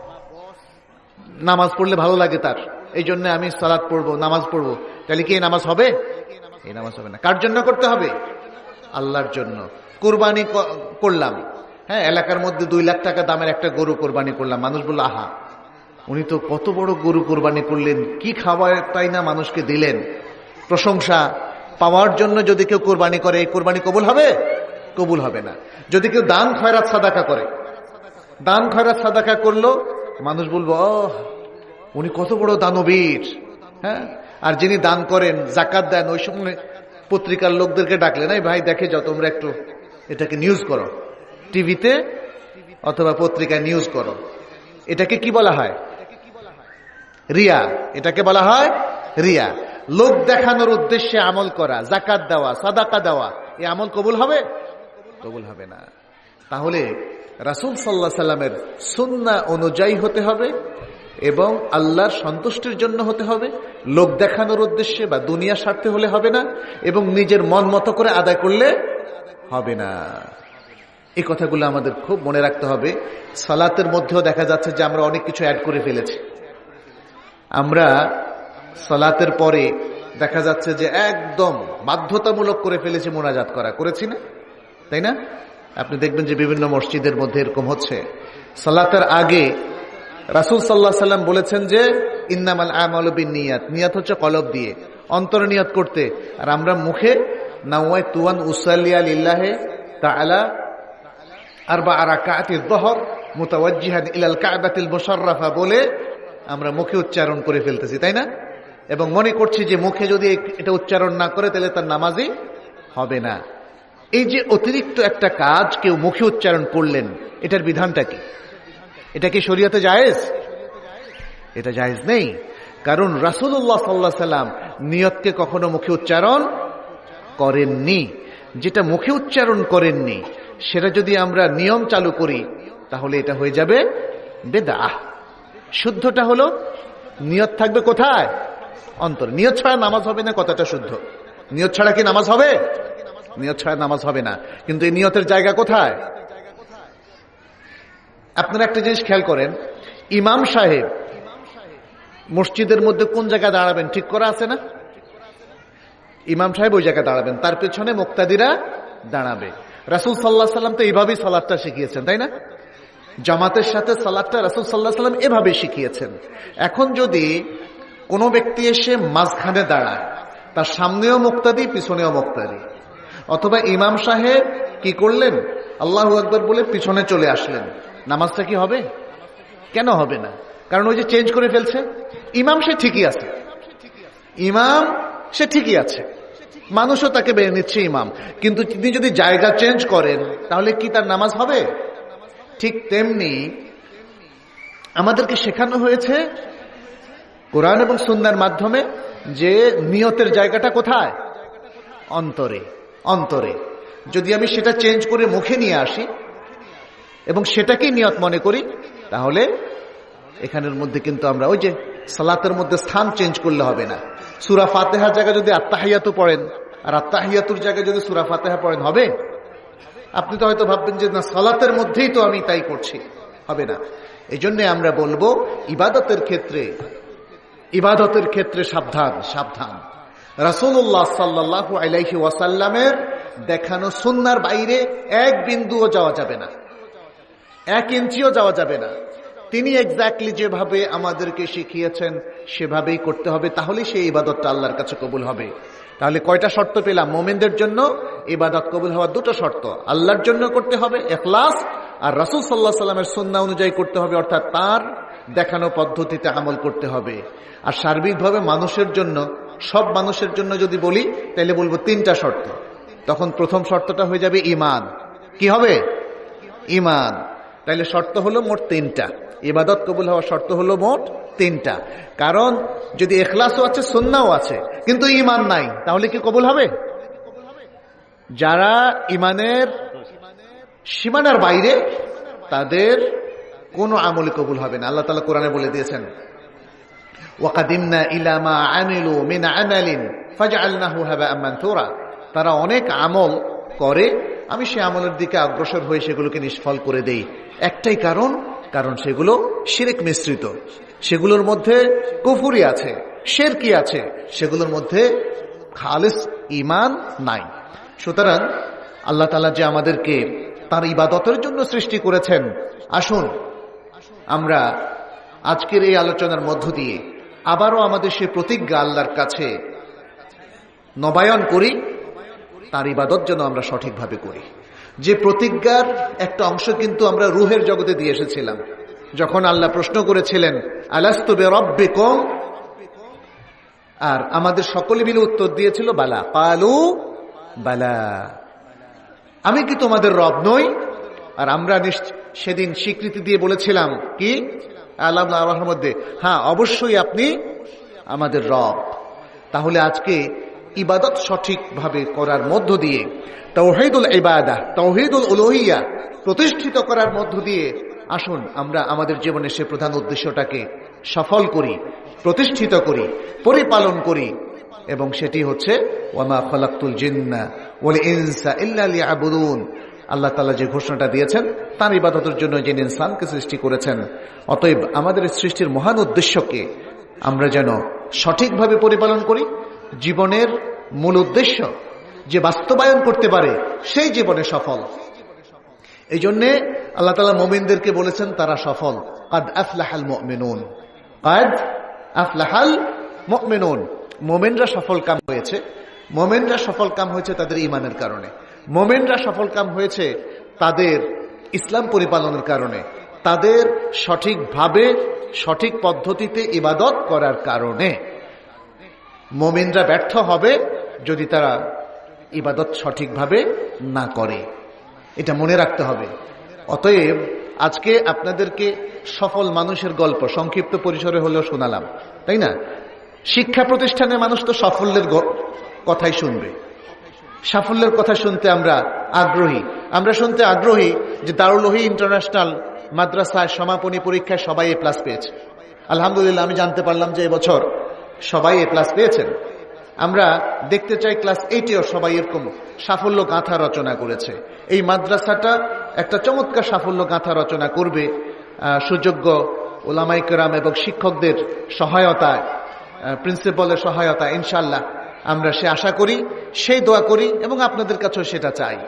নামাজ পড়লে ভালো লাগে তার, এই জন্য আমি সালাত পড়বো, নামাজ পড়বো, তাহলে কি এই নামাজ হবে? এই নামাজ হবে না। কার জন্য করতে হবে? আল্লাহর জন্য। কোরবানি করলাম, হ্যাঁ, এলাকার মধ্যে দুই লাখ টাকা দামের একটা গরু কোরবানি করলাম। মানুষ বলল, আহা, উনি তো কত বড় গরু কোরবানি করলেন, কি খাবার তাই না মানুষকে দিলেন। প্রশংসা পাওয়ার জন্য যদি কেউ কোরবানি করে, এই কোরবানি কবুল হবে? কবুল হবে না। যদি কেউ দান খয়রাত সাদাকা করে, দান খয়রাত সাদাকা করলো, মানুষ বলবো, ও উনি কত বড় দানবীর। হ্যাঁ, আর যিনি দান করেন, যাকাত দেন, ওই সময় পত্রিকার লোকদেরকে ডাকলেন, এই ভাই দেখে যাও, তোমরা একটু এটাকে নিউজ করো, টিভিতে অথবা পত্রিকায় নিউজ করো। এটাকে কি বলা হয়? রিয়া। এটাকে বলা হয় রিয়া। লোক দেখানোর উদ্দেশ্যে আমল করা, যাকাত দেওয়া, সাদাকা দেওয়া, এই আমল কবুল হবে? কবুল হবে না। তাহলে রাসূল সাল্লাল্লাহু আলাইহি সাল্লামের সুন্নাহ অনুযায়ী হতে হবে এবং আল্লাহর সন্তুষ্টির জন্য হতে হবে। লোক দেখানোর উদ্দেশ্যে বা দুনিয়ার স্বার্থে হলে হবে না, এবং নিজের মন মতো করে আদায় করলে হবে না। এই কথাগুলো আমাদের খুব মনে রাখতে হবে। সালাতের মধ্যেও দেখা যাচ্ছে যে আমরা অনেক কিছু অ্যাড করে ফেলেছি। আমরা সালাতের পরে দেখা যাচ্ছে যে একদম বাধ্যতামূলক করে ফেলেছি মোনাজাত করা, করেছি না? তাই না? আপনি দেখবেন যে বিভিন্ন মসজিদের মধ্যে এরকম হচ্ছে। সালাতের আগে রাসূল সাল্লাল্লাহু আলাইহি ওয়াসাল্লাম বলেছেন যে ইন্নামাল আমালু বিন্নিয়াত, নিয়াত হচ্ছে কলব দিয়ে, অন্তরে নিয়াত করতে। আর আমরা মুখে নাওয়াইতু আন উসাল্লিয়া লিল্লাহি তাআলা আরবা রাকাতিয যুহর মুতাওয়াজ্জিহান ইলাল কাবাতিল মুশাররাফা বলে আমরা মুখে উচ্চারণ করে ফেলতেছি, তাই না? এবং মনে করছি যে মুখে যদি এটা উচ্চারণ না করে তাহলে তার নামাজই হবে না। এই যে অতিরিক্ত একটা কাজ কেউ মুখে উচ্চারণ করলেন, এটার বিধানটা কি? এটা কি শরীয়তে জায়েজ? এটা জায়েজ নেই। কারণ রাসূলুল্লাহ সাল্লাল্লাহু আলাইহি সাল্লাম নিয়তকে কখনো মুখে উচ্চারণ করেননি। যেটা মুখে উচ্চারণ করেননি সেটা যদি আমরা নিয়ম চালু করি তাহলে এটা হয়ে যাবে বেদাহ। শুদ্ধটা হলো নিয়ত থাকবে কোথায়? অন্তর। নিয়ত ছাড়া নামাজ হবে না, কথাটা শুদ্ধ। নিয়ত ছাড়া কি নামাজ হবে? নিয়ত ছাড়া নামাজ হবে না। কিন্তু এই নিয়তের জায়গা কোথায়? আপনারা একটা জিনিস খেয়াল করেন, ইমাম সাহেব মসজিদের মধ্যে কোন জায়গায় দাঁড়াবেন ঠিক করা আছে না? ইমাম সাহেব ওই জায়গায় দাঁড়াবেন, তার পেছনে মুক্তাদিরা দাঁড়াবে। রাসূল সাল্লাল্লাহু আলাইহি সাল্লাম তো এইভাবেই সালাতটা শিখিয়েছেন, তাই না? জামাতের সাথে সালাতটা রাসূল সাল্লাল্লাহু আলাইহি সাল্লাম এভাবে শিখিয়েছেন। এখন যদি কোনো ব্যক্তি এসে মাঝখানে দাঁড়ায়, তার সামনেও মুক্তাদি পিছনেও মুক্তাদি, অথবা ইমাম সাহেব কি করলেন আল্লাহু আকবার বলে পিছনে চলে আসলেন, নামাজটা কি হবে? কেন হবে না? কারণ ওই যে চেঞ্জ করে ফেলছে। ইমাম সে ঠিকই আছে, ইমাম সে ঠিকই আছে, মানুষও তাকে বেড়ে নিচ্ছে ইমাম, কিন্তু তিনি যদি জায়গা চেঞ্জ করেন তাহলে কি তার নামাজ হবে? ঠিক তেমনি আমাদেরকে শেখানো হয়েছে কোরআন এবং সুন্নাহর মাধ্যমে যে নিয়তের জায়গাটা কোথায়? অন্তরে। অন্তরে যদি আমি সেটা চেঞ্জ করে মুখে নিয়ে আসি এবং সেটাকেই নিয়ত মনে করি, তাহলে এখানের মধ্যে কিন্তু আমরা ওই যে সালাতের মধ্যে স্থান চেঞ্জ করলে হবে না। সূরা ফাতিহার জায়গায় যদি আত্তাহিয়াতু পড়েন আর আত্তাহিয়াতুর জায়গায় যদি সূরা ফাতিহা পড়েন, হবে? আপনি তো হয়তো ভাববেন যে না, সালাতের মধ্যেই তো আমি তাই করছি, হবে না। এই জন্য আমরা বলবো ইবাদতের ক্ষেত্রে ইবাদতের ক্ষেত্রে সাবধান, সাবধান। রাসূলুল্লাহ সাল্লাল্লাহু আলাইহি ওয়াসাল্লামের দেখানো সুন্নাহর বাইরে এক বিন্দুও যাওয়া যাবে না, এক ইঞ্চিও যাওয়া যাবে না। তিনি এক্স্যাক্টলি যেভাবে আমাদেরকে শিখিয়েছেন সেভাবেই করতে হবে, তাহলে সেই ইবাদতটা আল্লাহর কাছে কবুল হবে। তাহলে কয়টা শর্ত পেলাম? মুমিনদের জন্য ইবাদত কবুল হওয়ার দুটো শর্ত, আল্লাহর জন্য করতে হবে ইখলাস, আর রাসূল সাল্লাল্লাহু আলাইহি ওয়াসাল্লামের সুন্নাহ অনুযায়ী করতে হবে, অর্থাৎ তার দেখানো পদ্ধতিতে আমল করতে হবে। আর সার্বিকভাবে মানুষের জন্য, সব মানুষের জন্য যদি বলি তাহলে বলবো তিনটা শর্ত। তখন প্রথম শর্তটা হয়ে যাবে ঈমান। কি হবে? ঈমান। তাহলে শর্ত হলো মোট তিনটা, ইবাদত কবুল হওয়ার শর্ত হলো মোট তিনটা। কারণ যদি ইখলাসও আছে সুন্নাহও আছে কিন্তু ঈমান নাই, তাহলে কি কবুল হবে? যারা ঈমানের সীমানার বাইরে তাদের কোনো আমল কবুল হবে না। আল্লাহ তাআলা কোরআনে বলে দিয়েছেন ওয়াকাদিমনা ইলা মা আমিলু মিন আমালিন ফাজআলনাহু হাবাআন মানথুরা। তারা অনেক আমল করে, আমি সেই আমলের দিকে অগ্রসর হয়ে সেগুলোকে নিষ্ফল করে দেই। একটাই কারণ, কারণ সেগুলো শিরক মিশ্রিত, সেগুলোর মধ্যে কুফরি আছে, শিরকি আছে, সেগুলোর মধ্যে খালিস ঈমান নাই। সুতরাং আল্লাহ তাআলা যে আমাদেরকে তার ইবাদতের জন্য সৃষ্টি করেছেন, আসুন আমরা আজকের এই আলোচনার মধ্য দিয়ে আবারও আমাদের সেই প্রতিজ্ঞা আল্লাহর কাছে নবায়ন করি, তার ইবাদত যেন আমরা সঠিকভাবে করি। যে প্রতিজ্ঞার একটা অংশ কিন্তু আমরা রুহের জগতে দিয়ে এসেছিলাম, যখন আল্লাহ প্রশ্ন করেছিলেন আলাস্তু বিরাব্বিকুম, আর আমাদের সকলে মিলে উত্তর দিয়েছিল বালা, কালু বালা, আমি কি তোমাদের রব নই? আর আমরা সেদিন স্বীকৃতি দিয়ে বলেছিলাম কি আল্লাহর মধ্যে, হ্যাঁ অবশ্যই আপনি আমাদের রব। তাহলে আজকে ইবাদত সঠিকভাবে করার মধ্য দিয়ে তাওহীদুল ইবাদাহ, তাওহীদুল উলুহিয়্যাহ প্রতিষ্ঠিত করার মধ্য দিয়ে আসুন আমরা আমাদের জীবনের সে প্রধান উদ্দেশ্যটাকে সফল করি, প্রতিষ্ঠিত করি, পরিপালন করি, এবং সেটি হচ্ছে ওয়ামা খালাকতুল জিন্না ওয়াল ইনসা ইল্লা লিয়াবুদুন। আল্লাহ তাআলা যে ঘোষণাটা দিয়েছেন তার ইবাদতের জন্য যিনি ইনসানকে সৃষ্টি করেছেন, অতএব আমাদের সৃষ্টির মহান উদ্দেশ্যকে আমরা যেন সঠিকভাবে পরিপালন করি, জীবনের মূল উদ্দেশ্য যে বাস্তবায়ন করতে পারে সেই জীবনে সফল। এই জন্যে আল্লাহ তাআলা মুমিনদেরকে বলেছেন তারা সফল। কাদ আফলাহাল মুমিনুন, কাদ আফলাহাল মুমিনুন। মুমিনরা সফল কাম হয়েছে, মুমিনরা সফল কাম হয়েছে তাদের ঈমানের কারণে, মুমিনরা সফল কাম হয়েছে তাদের ইসলাম পরিপালনের কারণে, তাদের সঠিকভাবে সঠিক পদ্ধতিতে ইবাদত করার কারণে। মুমিনরা ব্যর্থ হবে যদি তারা ইবাদত সঠিকভাবে না করে, এটা মনে রাখতে হবে। অতএব আজকে আপনাদেরকে সফল মানুষের গল্প সংক্ষিপ্ত পরিসরে হলেও শোনালাম, তাই না? শিক্ষা প্রতিষ্ঠানে মানুষ তো সাফল্যের কথাই শুনবে, সাফল্যের কথা শুনতে আমরা আগ্রহী। আমরা শুনতে আগ্রহী যে দারুল ওহী ইন্টারন্যাশনাল মাদ্রাসায় সমাপনী পরীক্ষায় সবাই এ প্লাস পেয়েছে। আলহামদুলিল্লাহ, আমি জানতে পারলাম যে এবছর সবাই এ প্লাস পেয়েছেন। আমরা দেখতে চাই ক্লাস এইটেও সবাই এরকম সাফল্য গাথা রচনা করেছে। এই মাদ্রাসাটা একটা চমৎকার সাফল্য গাথা রচনা করবে সুযোগ্য ওলামায়ে কেরাম এবং শিক্ষকদের সহায়তায়, প্রিন্সিপালের সহায়তা। ইনশাআল্লাহ আমরা সে আশা করি, সেই দোয়া করি এবং আপনাদের কাছেও সেটা চাই।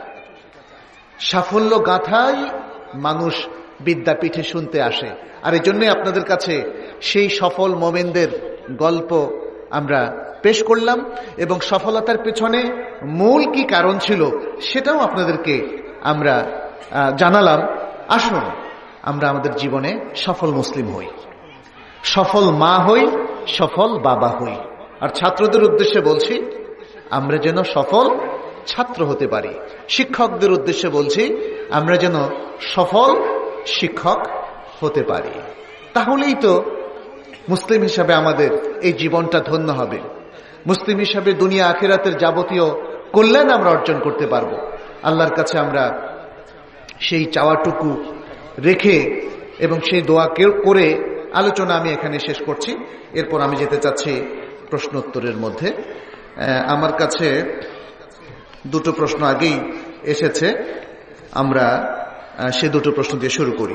সাফল্য গাথাই মানুষ বিদ্যাপীঠে শুনতে আসে, আর এই জন্যই আপনাদের কাছে সেই সফল মোমেনদের গল্প আমরা পেশ করলাম এবং সফলতার পেছনে মূল কি কারণ ছিল সেটাও আপনাদেরকে আমরা জানালাম। আসুন আমরা আমাদের জীবনে সফল মুসলিম হই, সফল মা হই, সফল বাবা হই। আর ছাত্রদের উদ্দেশ্যে বলছি আমরা যেন সফল ছাত্র হতে পারি, শিক্ষকদের উদ্দেশ্যে বলছি আমরা যেন সফল শিক্ষক হতে পারি। তাহলেই তো মুসলিম হিসাবে আমাদের এই জীবনটা ধন্য হবে, মুসলিম হিসাবে দুনিয়া আখিরাতের যাবতীয় কল্যাণ আমরা অর্জন করতে পারবো। আল্লাহর কাছে আমরা সেই চাওয়াটুকু রেখে এবং সেই দোয়া করে আলোচনা আমি এখানে শেষ করছি। এরপর আমি যেতে চাচ্ছি প্রশ্নোত্তরের মধ্যে। আমার কাছে দুটো প্রশ্ন আগেই এসেছে, আমরা সে দুটো প্রশ্ন দিয়ে শুরু করি।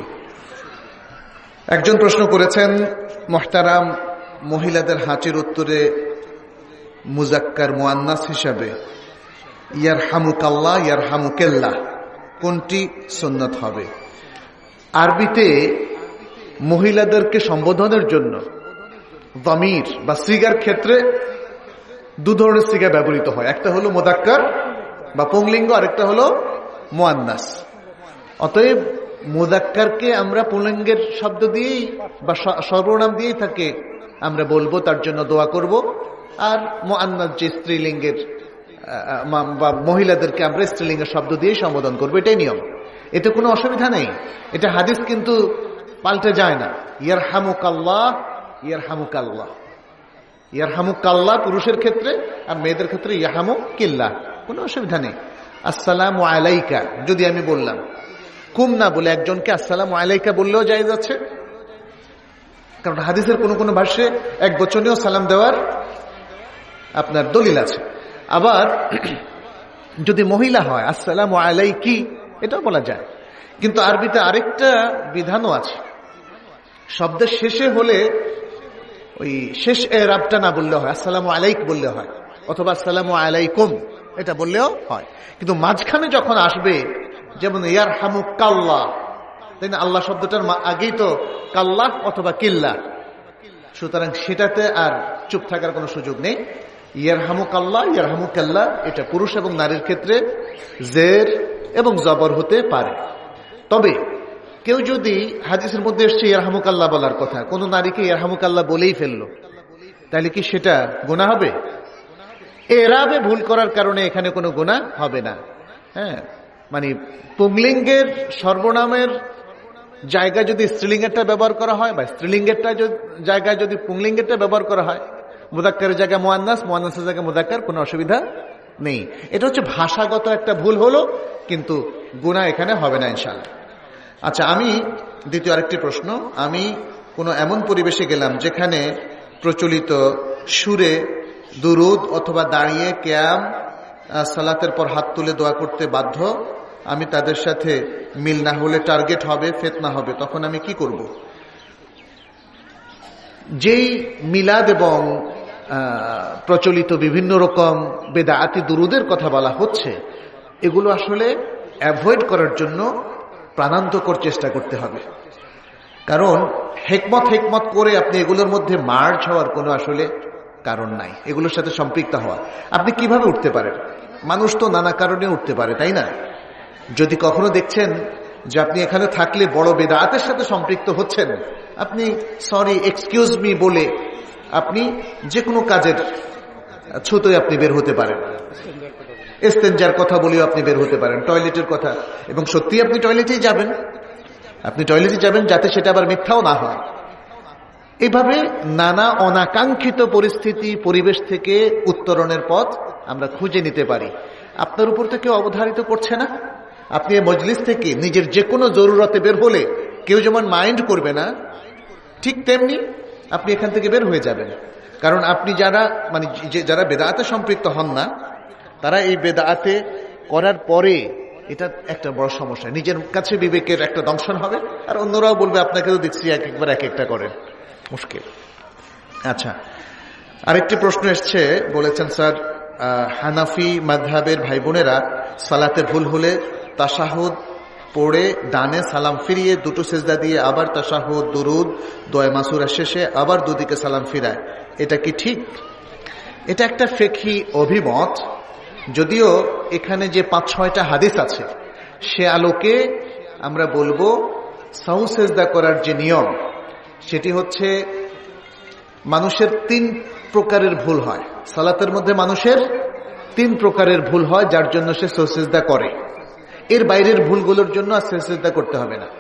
একজন প্রশ্ন করেছেন, মুহতারাম, মহিলাদের হাঁচির উত্তরে মুজাক্কার মুআন্নাস হিসাবে ইয়ারহামুকাল্লাহ ইয়ারহামুকাল্লাহ কোনটি সুন্নাত হবে? আরবিতে মহিলাদেরকে সম্বোধনের জন্য দামির বা সিগার ক্ষেত্রে দু ধরনের সিগা ব্যবহৃত হয়, একটা হলো মুযাক্কার বা পুংলিঙ্গ, আরেকটা হলো মুআন্নাস। অতএব মুযাক্কারকে আমরা পুংলিঙ্গের শব্দ দিয়েই বা সর্বনাম দিয়েই থাকে আমরা বলবো, তার জন্য দোয়া করব। আর মুআন্নাস যে স্ত্রীলিঙ্গের বা মহিলাদেরকে আমরা স্ত্রীলিঙ্গের শব্দ দিয়েই সম্বোধন করবো, এটাই নিয়ম, এতে কোনো অসুবিধা নেই। এটা হাদিস কিন্তু পাল্টে যায় না। ইয়ারহামুকাল্লাহ ইয়ারহামুকাল্লাহ ইয়ারহামুকাল্লাহ পুরুষের ক্ষেত্রে, আর মেয়েদের ক্ষেত্রে ইয়ারহামুকিল্লাহ, কোনো অসুবিধা নেই। আসসালামু আলাইকা যদি আমি বললাম, কুম না বলে একজনকে আসসালামু আলাইকা বললেও জায়েজ আছে, কারণ হাদিসের কোনো কোনো ভাষ্যে এক বচনেও সালাম দেওয়ার আপনার দলিল আছে। আবার যদি মহিলা হয় আসসালামু আলাইকি এটাও বলা যায়, কিন্তু আরবিতে আরেকটা বিধানও আছে, শব্দের শেষে হলে ওই শেষ এরাবটা না বললে হয়, আসসালামু আলাইক বললে হয়, অথবা আসসালামু আলাইকুম এটা বললেও হয়। কিন্তু মাঝখানে যখন আসবে, যেমন ইয়ারহামুকাল্লাহ, তাই না, আল্লাহ শব্দটার আগেই তো কাল্লাহ অথবা কিল্লাহ, সুতরাং সেটাতে আর চুপ থাকার কোনো সুযোগ নেই। ইয়ারহামুকাল্লাহ ইয়ারহামুকাল্লাহ এটা পুরুষ এবং নারীর ক্ষেত্রে জের এবং জবর হতে পারে। তবে কেউ যদি হাদিসের মধ্যে এসছে ইয়ারহামুকাল্লাহ বলার কথা, কোন নারীকে ইয়ারহামুকাল্লাহ বলেই ফেললো, তাহলে কি সেটা গুনাহ হবে? এরাবে ভুল করার কারণে এখানে কোনো গুনাহ হবে না। হ্যাঁ, মানে পুংলিঙ্গের সর্বনামের জায়গায় যদি স্ত্রীলিঙ্গেরটা ব্যবহার করা হয়, বা স্ত্রীলিঙ্গেরটা জায়গায় যদি পুংলিঙ্গেরটা ব্যবহার করা হয়, মুযাক্কারের জায়গায় মুআন্নাস, মুআন্নাসের জায়গায় মুযাক্কার, কোনো অসুবিধা নেই। এটা হচ্ছে ভাষাগত একটা ভুল হলো, কিন্তু গুনাহ এখানে হবে না ইনশাআল্লাহ। আচ্ছা, আমি দ্বিতীয় আরেকটি প্রশ্ন, আমি কোনো এমন পরিবেশে গেলাম যেখানে প্রচলিত সুরে দুরুদ অথবা দাঁড়িয়ে কিয়াম সালাতের পর হাত তুলে দোয়া করতে বাধ্য, আমি তাদের সাথে মিল না হলে টার্গেট হবে, ফিতনা হবে, তখন আমি কি করব? যেই মিলাদ এবং প্রচলিত বিভিন্ন রকম বেদাআতি দুরুদের কথা বলা হচ্ছে, এগুলো আসলে অ্যাভয়েড করার জন্য প্রাণান্তকর চেষ্টা করতে হবে। কারণ হেকমত হেকমত করে আপনি এগুলোর মধ্যে মার্জ হওয়ার কোনো আসলে কারণ নাই। এগুলোর সাথে সম্পৃক্ত হওয়া, আপনি কিভাবে উঠতে পারেন? মানুষ তো নানা কারণে উঠতে পারে, তাই না? যদি কখনো দেখছেন যে আপনি এখানে থাকলে বড় বেদাতের সাথে সম্পৃক্ত হচ্ছেন, আপনি সরি এক্সকিউজ মি বলে আপনি যে কোনো কাজের ছুতোয় আপনি বের হতে পারেন। ইস্তেঞ্জার কথা বলেও আপনি বের হতে পারেন, টয়লেটের কথা, এবং সত্যি আপনি টয়লেটেই যাবেন, আপনি টয়লেটে যাবেন যাতে সেটা আবার মিথ্যাও না হয়। এইভাবে নানা অনাকাঙ্ক্ষিত পরিস্থিতি পরিবেশ থেকে উত্তরণের পথ আমরা খুঁজে নিতে পারি। আপনার উপর থেকে অবধারিত করছে না, আপনি এই মজলিস থেকে নিজের যে কোনো জরুরতে বের হলে কেউ যেমন মাইন্ড করবে না, ঠিক তেমনি আপনি এখান থেকে বের হয়ে যাবেন। কারণ আপনি যারা মানে যারা বেদাতে সম্পৃক্ত হন না, তারা এই বেদাতে করার পরে এটা একটা বড় সমস্যা, নিজের কাছে বিবেকের একটা দংশন হবে, আর অন্যরাও বলবে আপনাকে তো দেখছি এক একবার এক একটা করেন, মুশকিল। আচ্ছা, আরেকটি প্রশ্ন এসছে, বলেছেন স্যার হানাফি মাযহাবের ভাই বোনেরা সালাতে ভুল হলে তাশাহুদ পড়ে ডানে সালাম ফিরিয়ে দুটো সেজদা দিয়ে আবার তাশাহুদ, দুরুদ, দোয়া মাসুরা শেষে আবার দুদিকে সালাম ফিরায়, এটা কি ঠিক? এটা একটা ফিকহি অভিমত, যদিও এখানে যে পাঁচ ছয়টা হাদিস আছে সে আলোকে আমরা বলবো সাহু সেজদা করার যে নিয়ম, সেটি হচ্ছে মানুষের তিন প্রকারের ভুল হয়। সালাতের মধ্যে মানুষের তিন প্রকারের ভুল হয়, যার জন্য সে সাহু সেজদা করে। এর বাইরের ভুলগুলোর জন্য আর সাহু সেজদা করতে হবে না।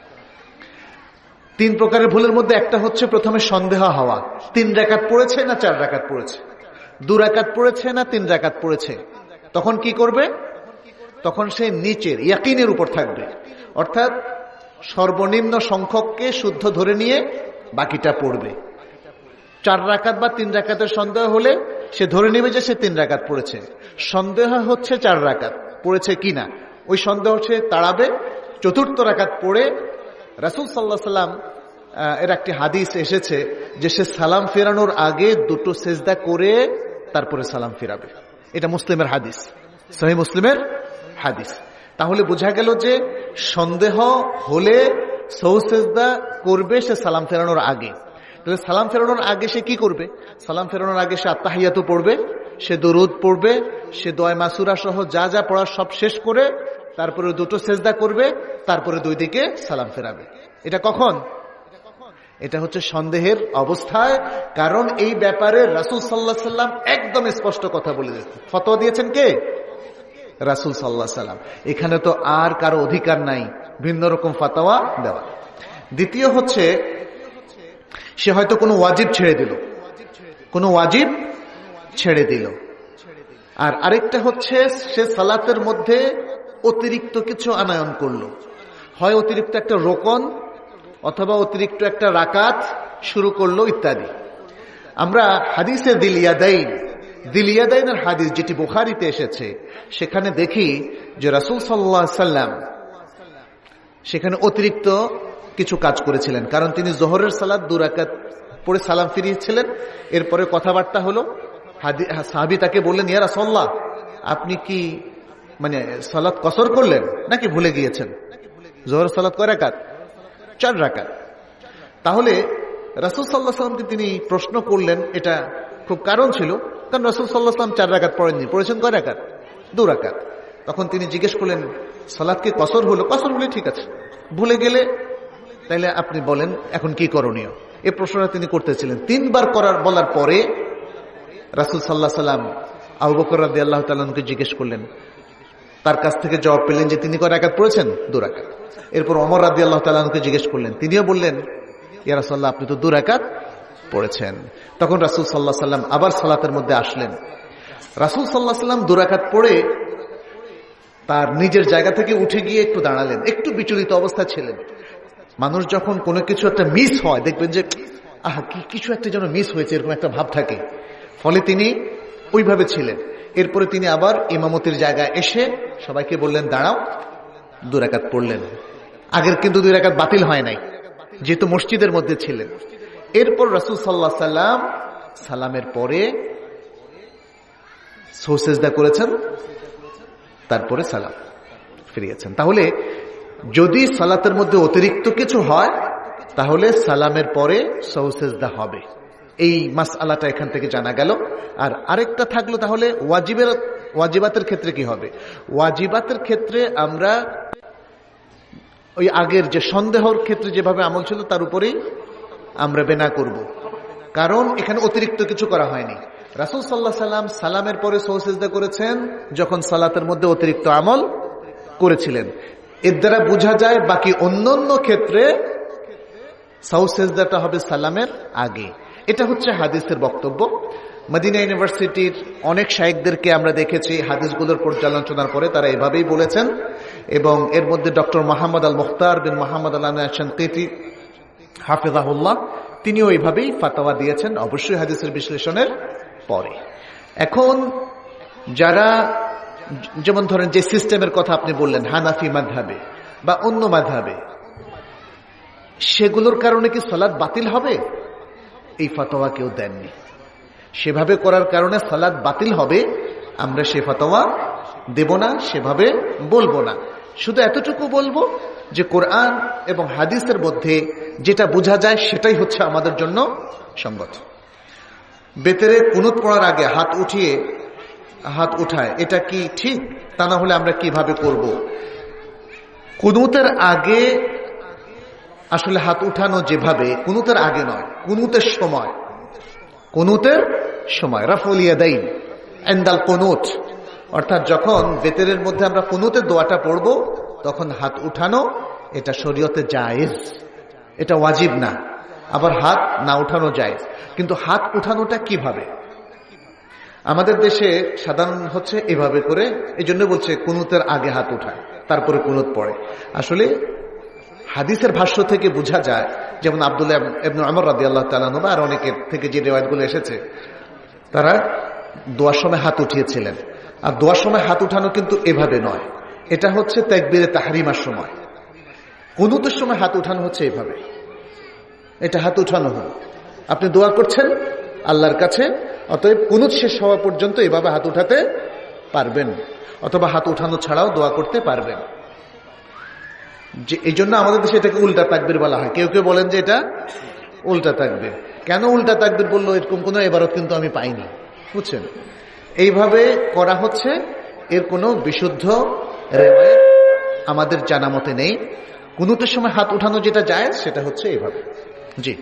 তিন প্রকারের ভুলের মধ্যে একটা হচ্ছে প্রথমে সন্দেহ হওয়া, তিন রাকাত পড়েছে না চার রাকাত পড়েছে, দু রাকাত পড়েছে না তিন রাকাত পড়েছে। তখন কি করবে? তখন সে নিচের ইয়াকিনের উপর থাকবে, অর্থাৎ সর্বনিম্ন সংখ্যককে শুদ্ধ ধরে নিয়ে বাকিটা পড়বে। চার রাকাত বা তিন রাকাতের সন্দেহ হলে সে ধরে নেবে যে সে তিন রাকাত পড়েছে, সন্দেহ হচ্ছে চার রাকাত পড়েছে কিনা, ওই সন্দেহ সে তাড়াবে। চতুর্থ রাকাত পড়ে রাসূল সাল্লাল্লাহু আলাইহি ওয়াসাল্লাম এর একটি হাদিস এসেছে যে সে সালাম ফেরানোর আগে দুটো সেজদা করে তারপরে সালাম ফিরাবে। এটা মুসলিমের হাদিস, সহিহ মুসলিমের হাদিস। তাহলে বোঝা গেল যে সন্দেহ হলে সাহু সেজদা করবে সে সালাম ফেরানোর আগে। তাহলে সালাম ফেরানোর আগে সে কি করবে? সালাম ফেরানোর আগে সে আত্তাহিয়াতু পড়বে, সে দরুদ পড়বে, সে দোয়া মাসুরা সহ যা যা পড়ার সব শেষ করে তারপরে দুটো সেজদা করবে, তারপরে দুই দিকে সালাম ফেরাবে। এটা কখন? এটা হচ্ছে সন্দেহের অবস্থায়। কারণ এই ব্যাপারে রাসূল সাল্লাল্লাহু আলাইহি সাল্লাম একদম স্পষ্ট কথা বলে দিয়েছেন। ফতোয়া দিয়েছেন কে? রাসূল সাল্লাল্লাহু আলাইহি সাল্লাম। এখানে তো আর কারো অধিকার নাই ভিন্ন রকম ফতোয়া দেওয়া। দ্বিতীয় হচ্ছে সে হয়তো কোনো ওয়াজিব ছেড়ে দিল, কোনো ওয়াজিব ছেড়ে দিল। আর আরেকটা হচ্ছে সে সালাতের মধ্যে অতিরিক্ত কিছু আনায়ন করলো, হয় অতিরিক্ত একটা রোকন অথবা অতিরিক্ত একটা রাকাত শুরু করলো ইত্যাদি। আমরা হাদিসে দিলিয়াদাইন দিলিয়াদাইনের হাদিস যেটি বুখারীতে এসেছে, সেখানে দেখি যে রাসূল সাল্লাল্লাহু আলাইহি সাল্লাম সেখানে অতিরিক্ত কিছু কাজ করেছিলেন। কারণ তিনি জোহরের সালাত দু রাকাত পড়ে সালাম ফিরিয়েছিলেন, এরপরে কথাবার্তা হলো, সাহাবী তাকে বললেন, ইয়া রাসূলুল্লাহ, আপনি কি মানে সালাত কসর করলেন নাকি ভুলে গিয়েছেন? জোহরের সালাত কয় রাকাত? চার রাকাত। তাহলে রাসূল সাল্লাল্লাহু আলাইহি সাল্লামকে তিনি প্রশ্ন করলেন, এটা খুব কারণ ছিল, কারণ রাসূল সাল্লাল্লাহু আলাইহি সাল্লাম চার রাকাত পড়েননি, পড়েছেন কয় রাকাত? দু রাকাত। তখন তিনি জিজ্ঞেস করলেন, সালাত কি কসর হলো? কসর হলে ঠিক আছে, ভুলে গেলে তাইলে আপনি বলেন এখন কি করণীয়? এই প্রশ্নটা তিনি করতেছিলেন। তিনবার করার বলার পরে রাসূল সাল্লাল্লাহু আলাইহি সাল্লাম আবু বকর রাদিয়াল্লাহু তাআলা আনহুকে জিজ্ঞেস করলেন, তার কাছ থেকে জবাব পেলেন যে তিনি কয় রাকাত পড়েছেন? দু রাকাত। এরপর ওমর রাদিয়াল্লাহু তাআলা আনহুকে জিজ্ঞেস করলেন, তিনিও বললেন, ইয়া রাসূলুল্লাহ, আপনি তো দু রাকাত পড়েছেন। তখন রাসূল সাল্লাল্লাহু আলাইহি সাল্লাম আবার সালাতের মধ্যে আসলেন। রাসূল সাল্লাল্লাহু আলাইহি সাল্লাম দু রাকাত পড়ে তার নিজের জায়গা থেকে উঠে গিয়ে একটু দাঁড়ালেন, একটু বিচলিত অবস্থা ছিলেন। মানুষ যখন কোনো কিছু একটা মিস হয়, দেখবেন যে আহা কি কিছু একটা যেন মিস হয়েছে, এরকম একটা ভাব থাকে। ফলে তিনি ওইভাবে ছিলেন। এরপরে তিনি আবার ইমামতির জায়গায় এসে সবাইকে বললেন, দাঁড়াও, দু রাকাত পড়লেন। আগের কিন্তু দুই রাকাত বাতিল হয় নাই, যেহেতু মসজিদের মধ্যে ছিলেন। এরপর রাসূল সাল্লাল্লাহু আলাইহি সাল্লাম সালামের পরে সুজদা করেছেন, তারপরে সালাম ফিরিয়েছেন। তাহলে যদি সালাতের মধ্যে অতিরিক্ত কিছু হয় তাহলে সালামের পরে সুজদা হবে, এই মাসআলাটা এখান থেকে জানা গেল। আর আরেকটা থাকলো, তাহলে ওয়াজিবের ওয়াজিবাতের ক্ষেত্রে কি হবে? ওয়াজিবাতের ক্ষেত্রে আমরা ওই আগের যে সন্দেহর ক্ষেত্রে যেভাবে আমল ছিল তার উপরেই আমরা বেনা করব, কারণ এখানে অতিরিক্ত কিছু করা হয়নি। রাসূল সাল্লাল্লাহু আলাইহি সাল্লাম সালামের পরে সুজদা করেছেন যখন সালাতের মধ্যে অতিরিক্ত আমল করেছিলেন। এর দ্বারা বোঝা যায় বাকি অন্যান্য ক্ষেত্রে সুজদাটা হবে সালামের আগে। এটা হচ্ছে হাদিসের বক্তব্য। মদিনা ইউনিভার্সিটির অনেক শায়েখদেরকে আমরা দেখেছি হাদিসগুলোর পর্যালোচনার পরে তারা এভাবেই বলেছেন, এবং এর মধ্যে doctor Muhammad al Mukhtar bin Muhammad al Shinqiti হাফিজাহুল্লাহ তিনিও এইভাবেই ফাতোয়া দিয়েছেন, অবশ্যই হাদিসের বিশ্লেষণের পরে। এখন যারা যেমন ধরেন যে সিস্টেমের কথা আপনি বললেন হানাফি মাযহাবে বা অন্য মাযহাবে, সেগুলোর কারণে কি সালাত বাতিল হবে? এই ফাতোয়া কেউ দেননি। সেভাবে করার কারণে সালাত বাতিল হবে আমরা সে ফাতোয়া দেব না, সেভাবে বলবো না। শুধু এতটুকু বলবো যে কোরআন এবং হাদিসের মধ্যে যেটা বোঝা যায় সেটাই হচ্ছে আমাদের জন্য সঙ্গত। বেতেরে কুনুত পড়ার আগে হাত উঠিয়ে হাত উঠায়, এটা কি ঠিক? তা না হলে আমরা কিভাবে করব? কুনুতের আগে আসলে হাত উঠানো যেভাবে, কুনুতের আগে নয়, কুনুতের সময়, কুনুতের সময় রাফউল ইয়াদাইন ইনদাল কুনুত, অর্থাৎ যখন বেতেরের মধ্যে আমরা কুনুতের দোয়াটা পড়ব তখন হাত উঠানো এটা শরীয়তে জায়েজ, এটা ওয়াজিব না। আবার হাত না উঠানো জায়েজ, কিন্তু হাত উঠানোটা কিভাবে? আমাদের দেশে সাধারণ হচ্ছে এভাবে করে, এই জন্য বলছে কুনুতের আগে হাত উঠায় তারপরে কুনুত পড়ে। আসলে হাদিসের ভাষ্য থেকে বোঝা যায়, যেমন আব্দুল্লাহ ইবনে উমর রাদিয়াল্লাহু তাআলা আনহু আর অনেকের থেকে যে রিওয়ায়াতগুলো এসেছে, তারা দোয়ার সময় হাত উঠিয়েছিলেন। আর দোয়ার সময় হাত উঠানো কিন্তু এভাবে নয়, এটা হচ্ছে তাকবীরে তাহরিমার সময়। কুনুতের সময় হাত উঠানো হচ্ছে এভাবে, এটা হাত উঠানো হল, আপনি দোয়া করছেন আল্লাহর কাছে, অতএব কুনুত শেষ হওয়া পর্যন্ত এভাবে হাত উঠাতে পারবেন, অথবা হাত উঠানো ছাড়াও দোয়া করতে পারবেন। যে এই জন্য আমাদের দেশে এটাকে উল্টা তাকবীর বলা হয়। কেউ কেউ বলেন যে এটা উল্টা তাকবীর। কেন উল্টা তাকবীর বললো এরকম কোনো ইবারত কিন্তু আমি পাইনি, বুঝছেন? এইভাবে করা হচ্ছে, এর কোনো বিশুদ্ধ রিওয়ায়াত আমাদের জানা মতে নেই। কুনুতের সময় হাত উঠানো যেটা জায়েজ সেটা হচ্ছে এইভাবে। জি,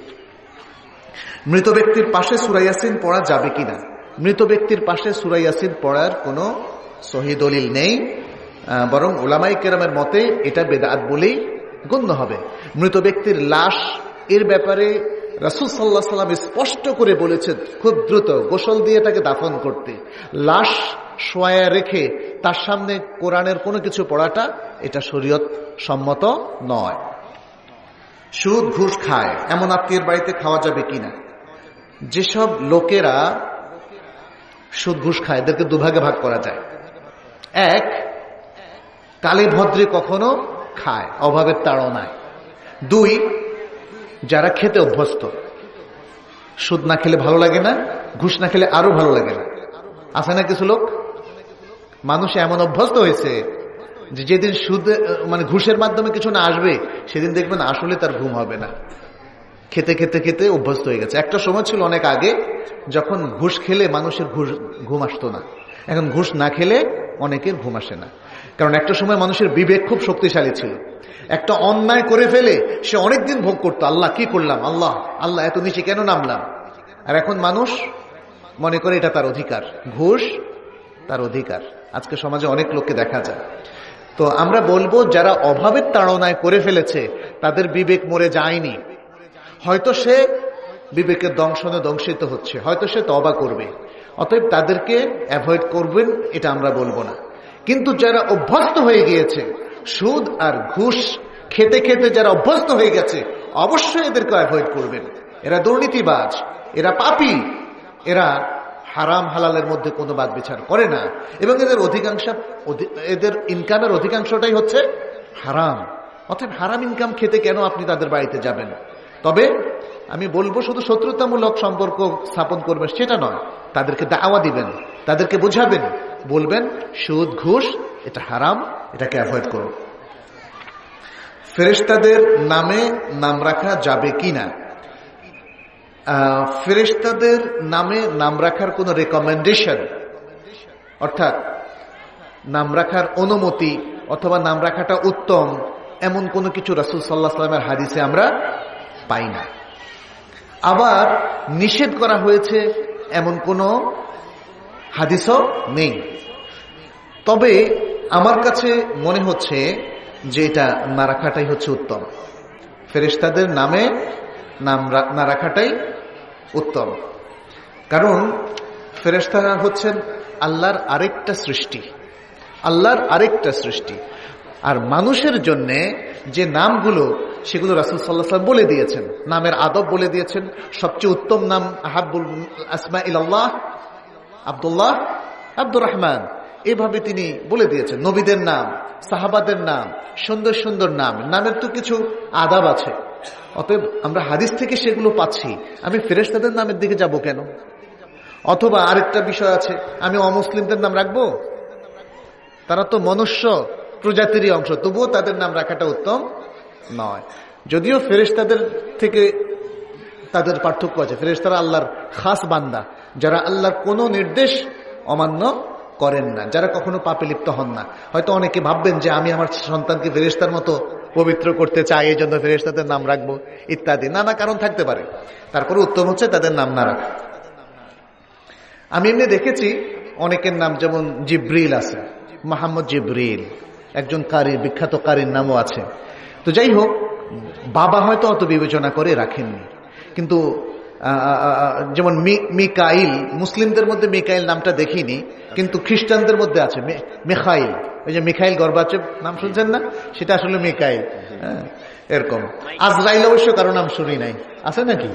মৃত ব্যক্তির পাশে সূরা ইয়াসিন পড়া যাবে কিনা? মৃত ব্যক্তির পাশে সূরা ইয়াসিন পড়ার কোনো সহিহ দলিল নেই, বরং উলামায়ে কেরামের মতে এটা বেদাত বলেই গণ্য হবে। মৃত ব্যক্তির লাশ এর ব্যাপারে রাসূল সাল্লাল্লাহু আলাইহি ওয়াসাল্লাম স্পষ্ট করে বলেছেন খুব দ্রুত গোসল দিয়ে তাকে দাফন করতে। লাশ শোয়া রেখে তার সামনে কোরআনের কোনো কিছু পড়াটা এটা শরীয়ত সম্মত নয়। সুদ ঘুষ খায় এমন আত্মীয়ের বাড়িতে খাওয়া যাবে কিনা? যেসব লোকেরা সুদ ঘুষ খায় এদেরকে দুভাগে ভাগ করা যায়। এক, কালে ভদ্রে কখনো খায় অভাবের তাড়নায়। দুই, যারা খেতে অভ্যস্ত, সুদ না খেলে ভালো লাগে না, ঘুষ না খেলে আরো ভালো লাগে না। আছে না কিছু লোক, মানুষ এমন অভ্যস্ত হয়েছে যে যেদিন সুদ মানে ঘুষের মাধ্যমে কিছু না আসবে সেদিন দেখবেন আসলে তার ঘুম হবে না। খেতে খেতে খেতে অভ্যস্ত হয়ে গেছে। একটা সময় ছিল অনেক আগে যখন ঘুষ খেলে মানুষের ঘুষ ঘুম আসতো না, এখন ঘুষ না খেলে অনেকের ঘুম আসে না। কারণ একটা সময় মানুষের বিবেক খুব শক্তিশালী ছিল, একটা অন্যায় করে ফেলে সে অনেকদিন ভোগ করতো, আল্লাহ কি করলাম, আল্লাহ আল্লাহ এত নিচে কেন নামলাম। আর এখন মানুষ মনে করে এটা তার অধিকার, ঘুষ তার অধিকার। আজকে সমাজে অনেক লোককে দেখা যায়। তো আমরা বলবো যারা অভাবের তাড়নায় করে ফেলেছে তাদের বিবেক মরে যায়নি, হয়তো সে বিবেকের দংশনে দংশিত হচ্ছে, হয়তো সে তওবা করবে, অতএব তাদেরকে অ্যাভয়েড করবেন এটা আমরা বলবো না। কিন্তু যারা অভ্যস্ত হয়ে গিয়েছে সুদ আর ঘুষ খেতে খেতে, যারা অভ্যস্ত হয়ে গেছে অবশ্যই এদেরকে অ্যাভয়েড করবেন। এরা দুর্নীতিবাজ, এরা পাপী, এরা হারাম হালালের মধ্যে কোনো বাদ বিচার করে না, এবং এদের অধিকাংশ এদের ইনকামের অধিকাংশটাই হচ্ছে হারাম। অতএব হারাম ইনকাম খেতে কেন আপনি তাদের বাড়িতে যাবেন? তবে আমি বলবো শুধু শত্রুতামূলক সম্পর্ক স্থাপন করবেন সেটা নয়, তাদেরকে দাওয়া দিবেন, তাদেরকে বুঝাবেন, বলবেন সুদ ঘুষ এটা হারাম, এটাকে অ্যাভয়েড করুন। ফেরেশতাদের নামে নাম রাখা যাবে কিনা? ফেরেশতাদের নামে নাম রাখার কোন রেকমেন্ডেশন অর্থাৎ নাম রাখার অনুমতি অথবা নাম রাখাটা উত্তম এমন কোনো কিছু রাসূল সাল্লাল্লাহু আলাইহি ওয়াসাল্লামের হাদিসে আমরা পাই না। আবার নিষেধ করা হয়েছে এমন কোনো হাদিসও নেই। তবে আমার কাছে মনে হচ্ছে যে এটা না রাখাটাই হচ্ছে উত্তম। ফেরেশতাদের নামে নাম না রাখাটাই উত্তম, কারণ ফেরেশতারা হচ্ছেন আল্লাহর আরেকটা সৃষ্টি, আল্লাহর আরেকটা সৃষ্টি। আর মানুষের জন্য যে নামগুলো সেগুলো রাসূল সাল্লাল্লাহু আলাইহি ওয়াসাল্লাম বলে দিয়েছেন, নামের আদব বলে দিয়েছেন। সবচেয়ে উত্তম নাম আহাব্বুল আসমা ইলাল্লাহ আব্দুল্লাহ, আব্দুর রহমান, এভাবে তিনি বলে দিয়েছেন। নবীদের নাম, সাহাবাদের নাম, সুন্দর সুন্দর নাম, নামের তো কিছু আদাব আছে। অতএব আমরা হাদিস থেকে সেগুলো পাচ্ছি, আমি ফেরেশতাদের নামের দিকে যাব কেন? অথবা আরেকটা বিষয় আছে, আমি অমুসলিমদের নাম রাখবো? তারা তো মনুষ্য প্রজাতিরই অংশ, তবুও তাদের নাম রাখাটা উত্তম নয়। যদিও ফেরেশতাদের থেকে তাদের পার্থক্য আছে। ফেরেশতারা আল্লাহর খাস বান্দা, যারা আল্লাহর কোনো নির্দেশ অমান্য করেন না, যারা কখনো পাপে লিপ্ত হন না। হয়তো অনেকে ভাববেন যে আমি আমার সন্তানকে ফেরেশতার মতো পবিত্র করতে চাই, এই জন্য ফেরেশতাদের নাম রাখবো ইত্যাদি, নানা কারণ থাকতে পারে। তারপরে উত্তম হচ্ছে তাদের নাম না রাখা। আমি এমনি দেখেছি অনেকের নাম, যেমন জিব্রিল আছে, মুহাম্মদ জিব্রিল, একজন কারি, বিখ্যাত কারির নামও আছে। তো যাই হোক, বাবা হয়তো অত বিবেচনা করে রাখেননি, কিন্তু যেমন মিকাইল, মুসলিমদের মধ্যে মিকাইল নামটা দেখিনি, কিন্তু খ্রিস্টানদের মধ্যে আছে মিখাইল। ওই যে মিখাইল গর্বাচেপ নাম শুনছেন না, সেটা আসলে মিকাইল। হ্যাঁ, এরকম। আজরাইল অবশ্য কারো নাম শুনি নাই, আছে নাকি?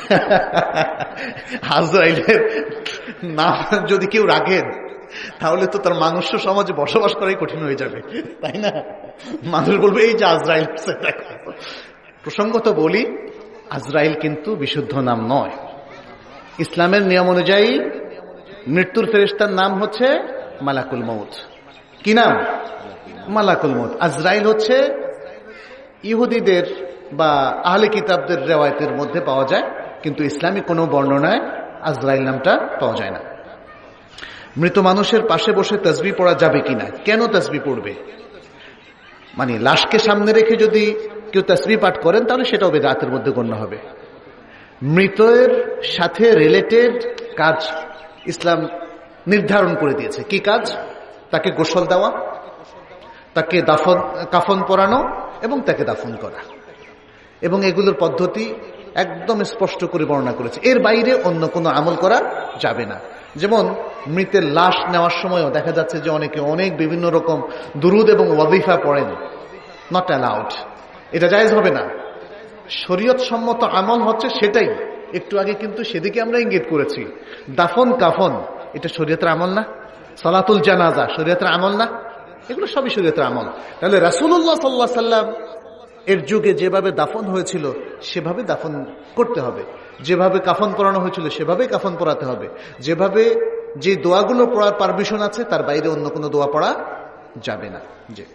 আজরাইলের নাম যদি কেউ রাখেন তাহলে তো তার মানুষ সমাজে বসবাস করাই কঠিন হয়ে যাবে, তাই না? মানুষ বলবে এই যে আজরাইল। প্রসঙ্গত বলি, আজরাইল কিন্তু বিশুদ্ধ নাম নয়। ইসলামের নিয়ম অনুযায়ী মৃত্যুর ফেরেশতার নাম হচ্ছে মালাকুল মউত। কি নাম? মালাকুল মউত। আজরাইল হচ্ছে ইহুদিদের বা আহলে কিতাবদের রিওয়ায়াতের মধ্যে পাওয়া যায়, কিন্তু ইসলামী কোনো বর্ণনায় আজরাইল নামটা পাওয়া যায় না। মৃত মানুষের পাশে বসে তাসবিহ পড়া যাবে কিনা? কেন তাসবিহ পড়বে? মানে লাশকে সামনে রেখে যদি কেউ তাসবিহ পাঠ করেন তাহলে সেটাও বিদআতের মধ্যে গণ্য হবে। মৃতের সাথে রিলেটেড কাজ ইসলাম নির্ধারণ করে দিয়েছে। কি কাজ? তাকে গোসল দেওয়া, তাকে দাফন কাফন পরানো এবং তাকে দাফন করা, এবং এগুলোর পদ্ধতি একদম স্পষ্ট করে বর্ণনা করেছে। এর বাইরে অন্য কোনো আমল করা যাবে না। যেমন মৃতের লাশ নেওয়ার সময়ও দেখা যাচ্ছে যে অনেকে অনেক বিভিন্ন রকম দুরুদ এবং ওয়াজিফা পড়েন, নট অ্যালাউড, এটা জায়েজ হবে না। শরীয়ত সম্মত আমল হচ্ছে সেটাই। একটু আগে কিন্তু সেদিকে আমরা ইঙ্গিত করেছি। দাফন কাফন এটা শরীয়তের আমল না? সালাতুল জানাজা শরীয়তের আমল না? এগুলো সবই শরীয়তের আমল। তাহলে রাসূলুল্লাহ সাল্লাল্লাহু আলাইহি ওয়াসাল্লাম এর যুগে যেভাবে দাফন হয়েছিল সেভাবে দাফন করতে হবে, যেভাবে কাফন পরানো হয়েছিল সেভাবে কাফন পরাতে হবে, যেভাবে যে দোয়াগুলো পড়ার পারমিশন আছে তার বাইরে অন্য কোনো দোয়া পড়া যাবে না। যে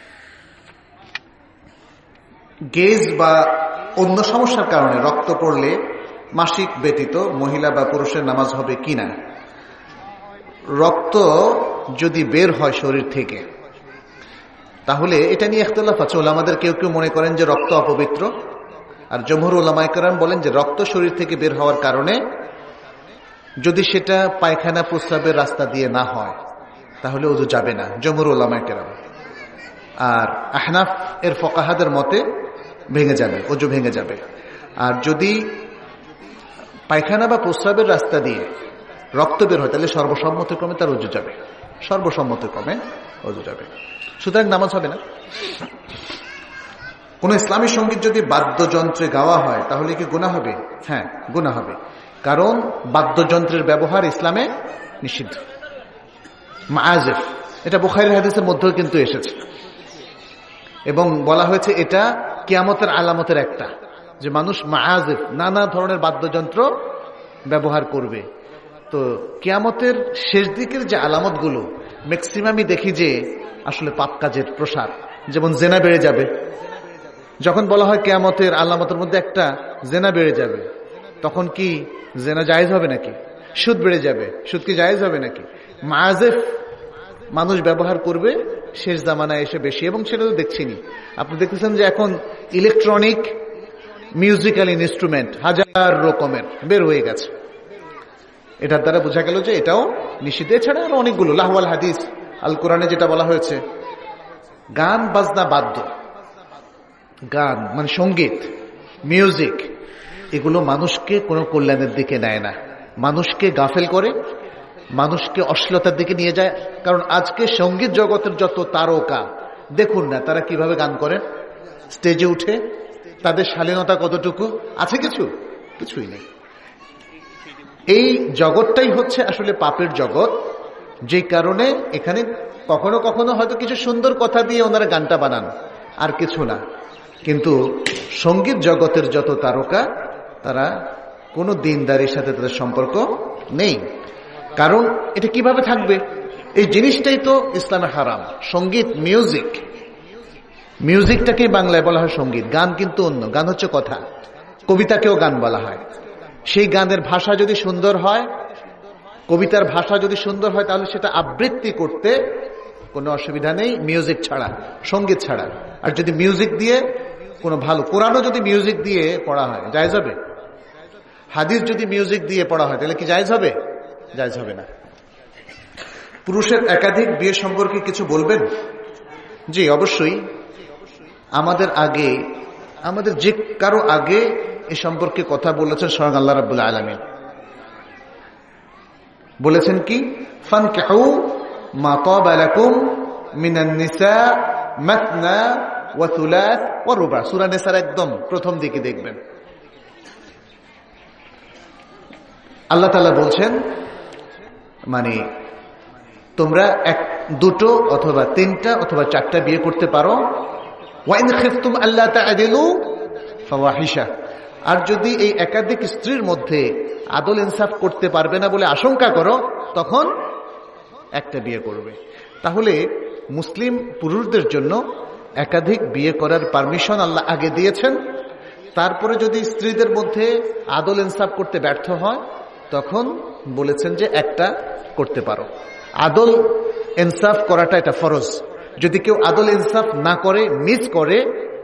গেজ বা অন্য সমস্যার কারণে রক্ত পড়লে মাসিক ব্যতীত মহিলা বা পুরুষের নামাজ হবে কিনা? রক্ত যদি বের হয় শরীর থেকে তাহলে এটা নিয়ে ইখতিলাফ আছে। ওলামাদের কেউ কেউ মনে করেন যে রক্ত অপবিত্র, আর জমহুর উলামায়ে কেরাম বলেন যে রক্ত শরীর থেকে বের হওয়ার কারণে যদি সেটা পায়খানা প্রস্রাবের রাস্তা দিয়ে না হয় তাহলে ওযু যাবে না, জমহুর উলামায়ে কেরাম। আর আহনাফ এর ফুকাহাদের মতে ভেঙে যাবে, ওযু ভেঙে যাবে। আর যদি পায়খানা বা প্রস্রাবের রাস্তা দিয়ে রক্ত বের হয় তাহলে সর্বসম্মতিক্রমে তার ওযু যাবে, সর্বসম্মতিক্রমে ওযু যাবে। সুতরাং নামাজ হবে না। কোন ইসলামী সঙ্গীত যদি বাদ্যযন্ত্রে গাওয়া হয় তাহলে কি গুনাহ হবে? হ্যাঁ, গুনাহ হবে, কারণ বাদ্যযন্ত্রের ব্যবহার ইসলামে নিষিদ্ধ। মাআজিফ এটা বুখারীর হাদিসের মধ্যেও কিন্তু এসেছে, এবং বলা হয়েছে এটা কিয়ামতের আলামতের একটা। যে মানুষ মাআজিফ নানা ধরনের বাদ্যযন্ত্র ব্যবহার করবে। তো কিয়ামতের শেষ দিকের যে আলামতগুলো ম্যাক্সিমামই দেখি যে আসলে পাপ কাজের প্রসার। যেমন জেনা বেড়ে যাবে। যখন বলা হয় কিয়ামতের আলামতের মধ্যে একটা জেনা বেড়ে যাবে, তখন কি জেনা জায়েজ হবে নাকি? সুদ বেড়ে যাবে, সুদ কি জায়েজ হবে নাকি? মাআজিফ মানুষ ব্যবহার করবে শেষ জামানায় এসে বেশি, এবং সেটা তো দেখছিনি। আপনি দেখতেছেন যে এখন ইলেকট্রনিক মিউজিক্যাল ইনস্ট্রুমেন্ট হাজার রকমের বের হয়ে গেছে। এটার দ্বারা বোঝা গেল যে এটাও নিষিদ্ধ। এছাড়া আরো অনেকগুলো লাহওয়াল হাদিস, আল কোরআনে যেটা বলা হয়েছে, গান বাজনা বাদ্য, গান মানে সঙ্গীত, মিউজিক, এগুলো মানুষকে কোনো কল্যাণের দিকে নেয় না, মানুষকে গাফেল করে, মানুষকে অশ্লীলতার দিকে নিয়ে যায়। কারণ আজকে সঙ্গীত জগতের যত তারকা দেখুন না তারা কিভাবে গান করেন, স্টেজে উঠে, তাদের শালীনতা কতটুকু আছে? কিছু কিছুই নেই। এই জগৎটাই হচ্ছে আসলে পাপের জগৎ, যে কারণে এখানে কখনো কখনো হয়তো কিছু সুন্দর কথা দিয়ে ওনারা গানটা বানান, আর কিছু না। কিন্তু সঙ্গীত জগতের যত তারকা তারা কোনো দিনদারির সাথে তাদের সম্পর্ক নেই। কারণ এটা কিভাবে থাকবে? এই জিনিসটাই তো ইসলামে হারাম। সঙ্গীত, মিউজিক, মিউজিকটাকেই বাংলায় বলা হয় সঙ্গীত, গান কিন্তু অন্য। গান হচ্ছে কথা, কবিতাকেও গান বলা হয়। সেই গানের ভাষা যদি সুন্দর হয়, কবিতার ভাষা যদি সুন্দর হয়, তাহলে সেটা আবৃত্তি করতে কোনো অসুবিধা নেই, মিউজিক ছাড়া, সঙ্গীত ছাড়া। আর যদি মিউজিক দিয়ে কোনো ভালো, কোরআনও যদি মিউজিক দিয়ে পড়া হয় জায়েজ হবে? হাদিস যদি মিউজিক দিয়ে পড়া হয় তাহলে কি জায়েজ হবে? জায়েজ হবে না। পুরুষের একাধিক বিয়ে সম্পর্কে কিছু বলবেন? জি অবশ্যই। আমাদের আগে, আমাদের যে কারো আগে এ সম্পর্কে কথা বলেছেন স্বয়ং আল্লাহ রাব্বুল আলামিন। বলেছেন কি? ফানকিহু মা তাবা লাকুম মিনান নিসা মাসনা ওয়া থুলাথ ওয়া রুবা। সূরা নিসার একদম প্রথম দিকে দেখবেন আল্লাহ তাআলা বলছেন, মানে তোমরা এক দুটো অথবা তিনটা অথবা চারটা বিয়ে করতে পারো। ওয়া ইন খিফতুম আল্লা তা'দিলু ফাওয়াহিশা। আর যদি এই একাধিক স্ত্রীর মধ্যে আদল ইনসাফ করতে পারবে না বলে আশঙ্কা করো, তখন একটা বিয়ে করবে। তাহলে মুসলিম পুরুষদের জন্য একাধিক বিয়ে করার পারমিশন আল্লাহ আগে দিয়েছেন। তারপরে যদি স্ত্রীদের মধ্যে আদল ইনসাফ করতে ব্যর্থ হয়, তখন বলেছেন যে একটা করতে পারো। আদল ইনসাফ করাটা এটা ফরজ। যদি কেউ আদল ইনসাফ না করে, মিস করে,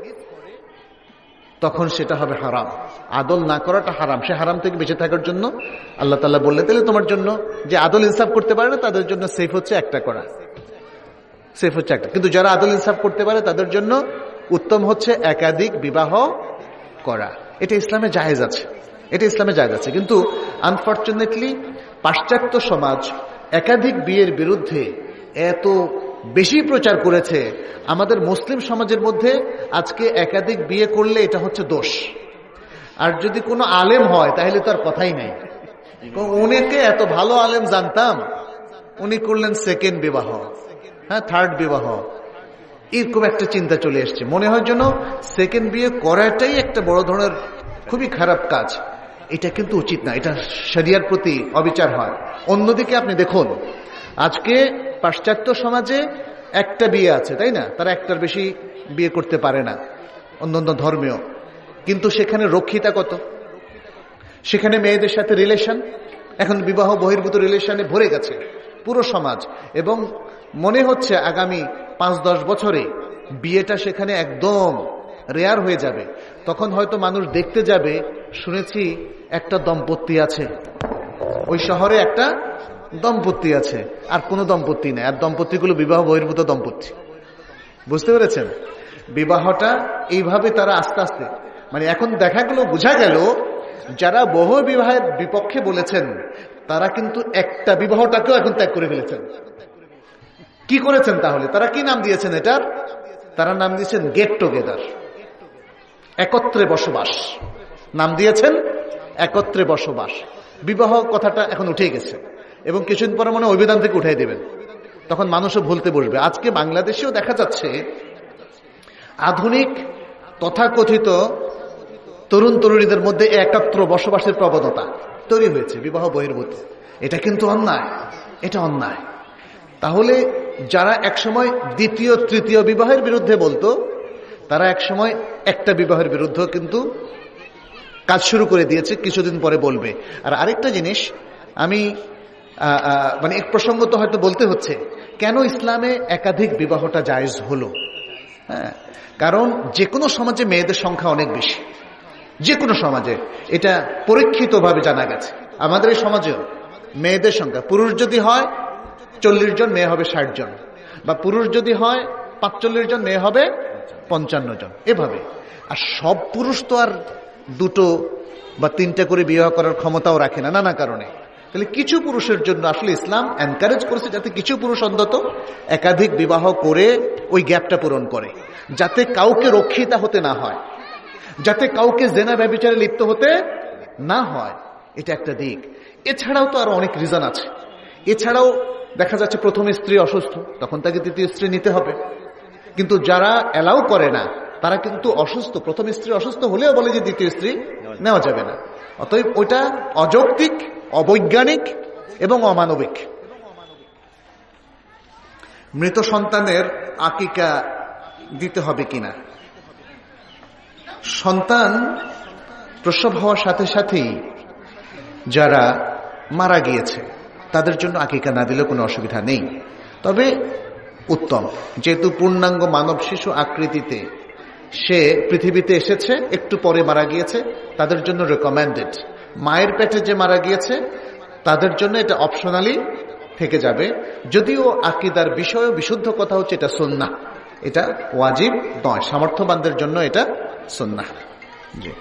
তখন সেটা হবে হারাম। আদল না করাটা হারাম। সে হারাম থেকে বেঁচে থাকার জন্য আল্লাহ তাআলা বললেন, তাহলে তোমার জন্য যে আদল ইনসাফ করতে পারে না তাদের জন্য সেফ হচ্ছে একটা করা, সেফ হচ্ছে একটা। কিন্তু যারা আদল ইনসাফ করতে পারে তাদের জন্য উত্তম হচ্ছে একাধিক বিবাহ করা। এটা ইসলামে জায়েজ আছে, এটা ইসলামে জায়েজ আছে। কিন্তু আনফরচুনেটলি পাশ্চাত্য সমাজ একাধিক বিয়ের বিরুদ্ধে এত বেশি প্রচার করেছে, আমাদের মুসলিম সমাজের মধ্যে আজকে একাধিক বিয়ে করলে এটা হচ্ছে দোষ। আর যদি কোনো আলেম হয় তাহলে তার কথাই নাই। উনিকে এত ভালো আলেম জানতাম, উনি করলেন সেকেন্ড বিবাহ, হ্যাঁ থার্ড বিবাহ, এরকম একটা চিন্তা চলে এসছে। মনে হয় যেন সেকেন্ড বিয়ে করাটাই একটা বড় ধরনের খুবই খারাপ কাজ। এটা কিন্তু উচিত না, এটা শরিয়ার প্রতি অবিচার হয়। অন্যদিকে আপনি দেখুন, আজকে পাশ্চাত্য সমাজে একটা বিয়ে আছে, তাই না? তারা একটার বেশি বিয়ে করতে পারে না, অন্যান্য ধর্মেও। কিন্তু সেখানে রক্ষিতা কত, সেখানে মেয়েদের সাথে রিলেশন, এখন বিবাহ বহির্ভূত রিলেশনে ভরে গেছে পুরো সমাজ। এবং মনে হচ্ছে আগামী পাঁচ দশ বছরে বিয়েটা সেখানে একদম রেয়ার হয়ে যাবে। তখন হয়তো মানুষ দেখতে যাবে, শুনেছি একটা দম্পতি আছে, ওই শহরে একটা দম্পতি আছে, আর কোনো দম্পতি নেই। আর দম্পতিগুলো বিবাহ বহির্ভূত দম্পতি। বুঝতে পেরেছেন? বিবাহটা এইভাবে তারা আস্তে আস্তে, মানে এখন দেখা গেল, বোঝা গেল যারা বহু বিবাহের বিপক্ষে বলেছেন তারা কিন্তু একটা বিবাহটাকেও এখন ত্যাগ করে ফেলেছেন। কি করেছেন তাহলে? তারা কি নাম দিয়েছেন এটার? তারা নাম দিয়েছেন গেট টুগেদার, একত্রে বসবাস। নাম দিয়েছেন একত্রে বসবাস। বিবাহ কথাটা এখন উঠে গেছে, এবং কিছুদিন পরে মনে অভিধান থেকে উঠাই দেবেন, তখন মানুষও ভুলতে বসবে। আজকে বাংলাদেশেও দেখা যাচ্ছে আধুনিক তথাকথিত তরুণ তরুণীদের মধ্যে একত্র বসবাসের প্রবণতা তৈরি হয়েছে বিবাহ বহির্ভূত। এটা কিন্তু অন্যায়, এটা অন্যায়। তাহলে যারা একসময় দ্বিতীয় তৃতীয় বিবাহের বিরুদ্ধে বলতো, তারা একসময় একটা বিবাহের বিরুদ্ধে কিন্তু কাজ শুরু করে দিয়েছে, কিছুদিন পরে বলবে। আর আরেকটা জিনিস আমি মানে এক প্রসঙ্গ তো হয়তো বলতে হচ্ছে, কেন ইসলামে একাধিক বিবাহটা জায়েজ হলো? হ্যাঁ, কারণ যে কোনো সমাজে মেয়েদের সংখ্যা অনেক বেশি, যে কোনো সমাজে। এটা পরীক্ষিতভাবে জানা গেছে। আমাদের এই সমাজেও মেয়েদের সংখ্যা, পুরুষ যদি হয় চল্লিশ জন, মেয়ে হবে ষাট জন, বা পুরুষ যদি হয় পাঁচচল্লিশ জন, মেয়ে হবে পঞ্চান্ন জন, এভাবে। আর সব পুরুষ তো আর দুটো বা তিনটা করে বিবাহ করার ক্ষমতাও রাখে না, নানা কারণে। তাহলে কিছু পুরুষের জন্য আসলে ইসলাম এনকারেজ করেছে যাতে কিছু পুরুষ অন্তত একাধিক বিবাহ করে ওই গ্যাপটা পূরণ করে, যাতে কাউকে রক্ষিতা হতে না হয়, যাতে কাউকে জেনা ব্যভিচারে লিপ্ত হতে না হয়। এটা একটা দিক। এছাড়াও তো আরো অনেক রিজন আছে। এছাড়াও দেখা যাচ্ছে প্রথম স্ত্রী অসুস্থ, তখন তাকে দ্বিতীয় স্ত্রী নিতে হবে। কিন্তু যারা অ্যালাউ করে না তারা কিন্তু অসুস্থ, প্রথম স্ত্রী অসুস্থ হলেও বলে যে দ্বিতীয় স্ত্রী নেওয়া যাবে না। অতএব ওইটা অযৌক্তিক, অবৈজ্ঞানিক এবং অমানবিক। মৃত সন্তানের আকিকা দিতে হবে কিনা? সন্তান প্রসব হওয়ার সাথে সাথেই যারা মারা গিয়েছে তাদের জন্য আকিকা না দিলে কোনো অসুবিধা নেই। তবে উত্তম, যেহেতু পূর্ণাঙ্গ মানব শিশু আকৃতিতে সে পৃথিবীতে এসেছে, একটু পরে মারা গিয়েছে, তাদের জন্য রেকমেন্ডেড। মায়ের পেটে যে মারা গিয়েছে তাদের জন্য এটা অপশনালি থেকে যাবে। যদিও আকীদার বিষয়ে বিশুদ্ধ কথা হচ্ছে এটা সুন্নাহ, এটা ওয়াজিব নয়, সামর্থ্যবানদের জন্য এটা সুন্নাহ। জি।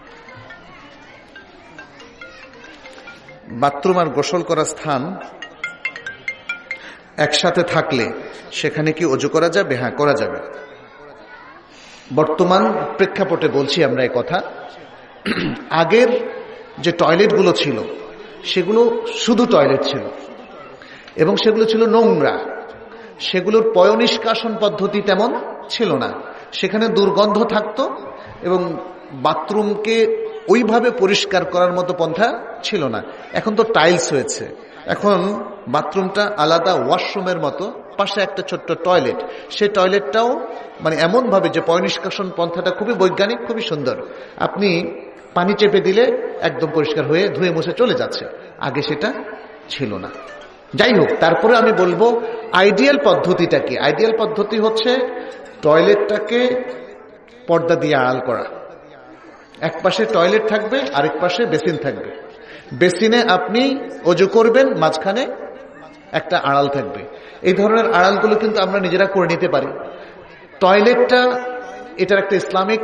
বাথরুম আর গোসল করার স্থান একসাথে থাকলে সেখানে কি ওযু করা যাবে? হ্যাঁ, করা যাবে। বর্তমান প্রেক্ষাপটে বলছি আমরা এই কথা। আগের যে টয়লেটগুলো ছিল সেগুলো শুধু টয়লেট ছিল এবং সেগুলো ছিল নোংরা, সেগুলোর পয়ঃনিষ্কাশন পদ্ধতি তেমন ছিল না, সেখানে দুর্গন্ধ থাকতো এবং বাথরুমকে ওইভাবে পরিষ্কার করার মতো পন্থা ছিল না। এখন তো টাইলস হয়েছে, এখন বাথরুমটা আলাদা ওয়াশরুমের মতো, পাশে একটা ছোট্ট টয়লেট। সেই টয়লেটটাও মানে এমন ভাবে যে পয়ঃনিষ্কাশন পন্থাটা খুবই বৈজ্ঞানিক, খুবই সুন্দর। আপনি পানি চেপে দিলে একদম পরিষ্কার হয়ে ধুয়ে মুছে চলে যাচ্ছে, আগে সেটা ছিল না। যাই হোক, তারপরে আমি বলবো আইডিয়াল পদ্ধতিটা কি? আইডিয়াল পদ্ধতি হচ্ছে টয়লেটটাকে পর্দা দিয়ে আড়াল করা। এক পাশে টয়লেট থাকবে, আরেক পাশে বেসিন থাকবে। বেসিনে আপনি ওযু করবেন, মাঝখানে একটা আড়াল থাকবে। এই ধরনের আড়ালগুলো কিন্তু আমরা নিজেরা করে নিতে পারি। টয়লেটটা এটার একটা ইসলামিক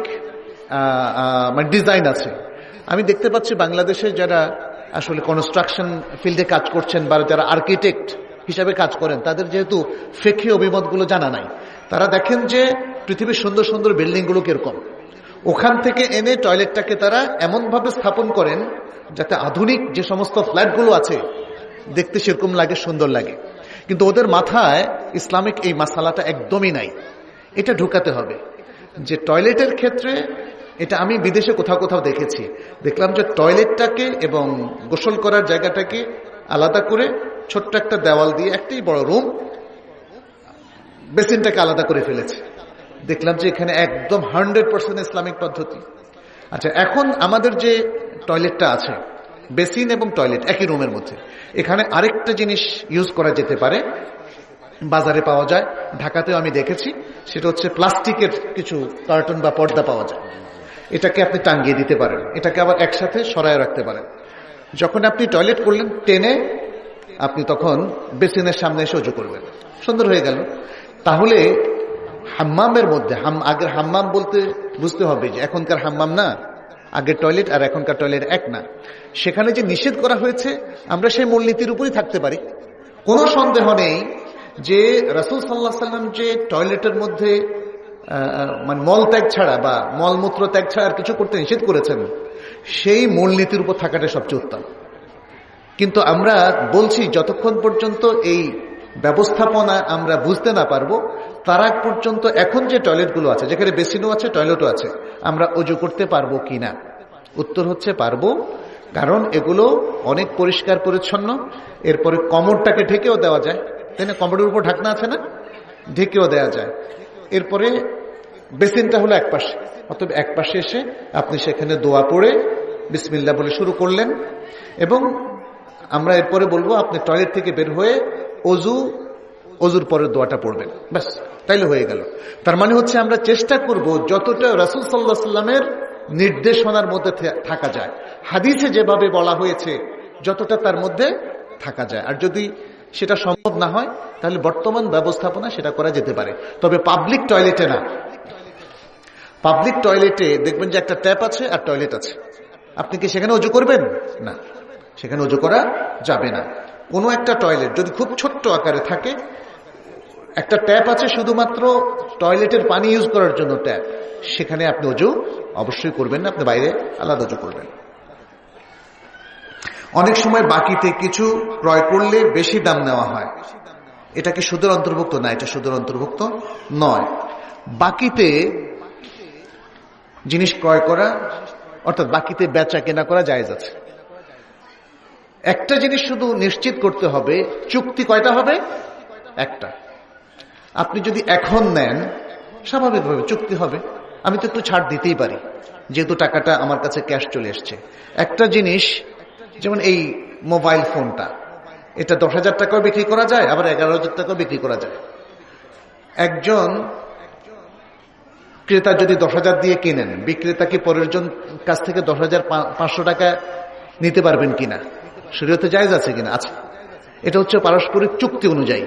মানে ডিজাইন আছে। আমি দেখতে পাচ্ছি বাংলাদেশে যারা আসলে কনস্ট্রাকশন ফিল্ডে কাজ করছেন বা যারা আর্কিটেক্ট হিসাবে কাজ করেন, তাদের যেহেতু ফিকহি অভিমতগুলো জানা নাই, তারা দেখেন যে পৃথিবীর সুন্দর সুন্দর বিল্ডিংগুলো কিরকম, ওখান থেকে এনে টয়লেটটাকে তারা এমনভাবে স্থাপন করেন যাতে আধুনিক যে সমস্ত ফ্ল্যাটগুলো আছে দেখতে সেরকম লাগে, সুন্দর লাগে। কিন্তু ওদের মাথায় ইসলামিক এই মাসালাটা একদমই নাই। এটা ঢুকাতে হবে যে টয়লেটের ক্ষেত্রে, এটা আমি বিদেশে কোথাও কোথাও দেখেছি, দেখলাম যে টয়লেটটাকে এবং গোসল করার জায়গাটাকে আলাদা করে ছোট্ট একটা দেওয়াল দিয়ে, একটাই বড় রুম, বেসিনটাকে আলাদা করে ফেলেছে। দেখলাম যে এখানে একদম হান্ড্রেড পার্সেন্ট ইসলামিক পদ্ধতি। আচ্ছা, এখন আমাদের যে টয়লেটটা আছে, বেসিন এবং টয়লেট একই রুমের মধ্যে, এখানে আরেকটা জিনিস ইউজ করা যেতে পারে, বাজারে পাওয়া যায়, ঢাকাতেও আমি দেখেছি, সেটা হচ্ছে প্লাস্টিকের কিছু কার্টন বা পর্দা পাওয়া যায়। এটাকে আপনি টাঙ্গিয়ে দিতে পারেন, এটাকে আবার একসাথে সরায় রাখতে পারেন। যখন আপনি টয়লেট করলেন, টেনে আপনি তখন বেসিনের সামনে এসে ওযু করবেন, সুন্দর হয়ে গেল। তাহলে হাম্মামের মধ্যে, আগের হাম্মাম বলতে বুঝতে হবে যে এখনকার হাম্মাম না, আগের টয়লেট আর এখনকার টয়লেট এক না। সেখানে যে নিষেধ করা হয়েছে আমরা সেই মূলনীতির উপরই থাকতে পারি। কোনো সন্দেহ নেই যে রাসূল সাল্লাল্লাহু আলাইহি সাল্লাম যে টয়লেটের মধ্যে মানে মল ত্যাগ ছাড়া বা মলমূত্র ত্যাগ ছাড়া আর কিছু করতে নিষেধ করেছেন, সেই মূলনীতির উপর থাকাটা সবচেয়ে উত্তম। কিন্তু আমরা বলছি যতক্ষণ পর্যন্ত এই ব্যবস্থাপনা আমরা বুঝতে না পারবো, তার আগ পর্যন্ত এখন যে টয়লেটগুলো আছে, যেখানে বেসিনও আছে টয়লেটও আছে, আমরা ওযু করতে পারবো কিনা উত্তর হচ্ছে পারবো, কারণ এগুলো অনেক পরিষ্কার পরিচ্ছন্ন। এরপরে কমরটাকে ঢেকেও দেওয়া যায়, তাই না? কমরের উপর ঢাকনা আছে না, ঢেকেও দেওয়া যায়। এরপরে বেসিনটা হলো এক পাশে, অতএব এক পাশে এসে আপনি সেখানে দোয়া পড়ে বিসমিল্লাহ বলে শুরু করলেন, এবং আমরা এরপরে বলবো আপনি টয়লেট থেকে বের হয়ে অজু অজুর পরে দোয়াটা পড়বেন, ব্যাস, তাইলে হয়ে গেল। তার মানে হচ্ছে আমরা চেষ্টা করব যতটা রাসূল সাল্লাল্লাহু আলাইহি সাল্লামের নির্দেশনার মধ্যে থাকা যায়, হাদিসে যেভাবে বলা হয়েছে যতটা তার মধ্যে থাকা যায়। আর যদি সেটা সম্ভব না হয় তাহলে বর্তমান ব্যবস্থাপনা সেটা করা যেতে পারে, তবে পাবলিক টয়লেটে না। পাবলিক টয়লেটে দেখবেন যে একটা ট্যাপ আছে আর টয়লেট আছে, আপনি কি সেখানে অজু করবেন? না, সেখানে অজু করা যাবে না। কোনো একটা টয়লেট যদি খুব ছোট্ট আকারে থাকে, একটা ট্যাপ আছে শুধুমাত্র টয়লেটের পানি ইউজ করার জন্য ট্যাপ, সেখানে আপনি অজু অবশ্যই করবেন না, আপনি বাইরে আলাদা অজু করবেন। অনেক সময় বাকিতে কিছু ক্রয় করলে বেশি দাম নেওয়া হয়, এটা কি সুদের অন্তর্ভুক্ত? না, এটা সুদের অন্তর্ভুক্ত নয়। বাকিতে জিনিস ক্রয় করা অর্থাৎ বাকিতে বেচা কেনা করা জায়েজ আছে। একটা জিনিস শুধু নিশ্চিত করতে হবে, চুক্তি কয়টা হবে? একটা। আপনি যদি এখন নেন স্বাভাবিকভাবে চুক্তি হবে, আমি তো একটু ছাড় দিতেই পারি যেহেতু টাকাটা আমার কাছে ক্যাশ চলে এসছে। একটা জিনিস যেমন এই মোবাইল ফোনটা, এটা দশ হাজার টাকাও বিক্রি করা যায়, আবার এগারো হাজার টাকাও বিক্রি করা যায়। একজন ক্রেতা যদি দশ হাজার দিয়ে কিনেন, বিক্রেতা কি পরের জন কাছ থেকে দশ হাজার পাঁচশো টাকা নিতে পারবেন কিনা? শরীয়তে জায়েজ আছে কিনা? আছে। এটা হচ্ছে পারস্পরিক চুক্তি অনুযায়ী।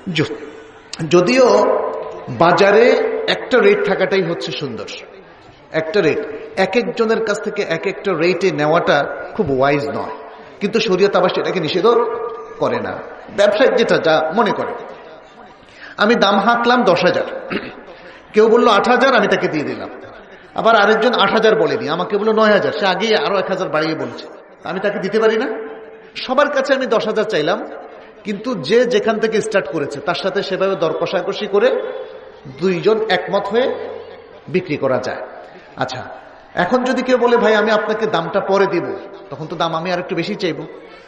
যদিও বাজারে একটা রেট থাকাটাই হচ্ছে সুন্দর, একটা রেট, এক একজনের কাছ থেকে এক একটা রেটে নেওয়াটা খুব ওয়াইজ নয়, কিন্তু শরীয়ত আবার সেটাকে নিষেধ করে না। ব্যবসায়িক যেটা যা মনে করে, আমি দাম হাঁকলাম দশ হাজার, কেউ বললো আট হাজার, আমি তাকে দিয়ে দিলাম। আবার আরেকজন আট হাজার বলেনি, আমাকে বললো নয় হাজার, সে আগেই আরো এক হাজার বাড়িয়ে বলছে, আমি তাকে দিতে পারি না? সবার কাছে আমি দশ হাজার চাইলাম, কিন্তু যে যেখান থেকে স্টার্ট করেছে তার সাথে সেভাবে দর কষাকষি করে দুইজন একমত হয়ে বিক্রি করা যায়। আচ্ছা, এখন যদি কেউ বলে ভাই আমি আপনাকে দামটা পরে দিব, তখন তো দাম আমি আর একটু বেশি চাইবো,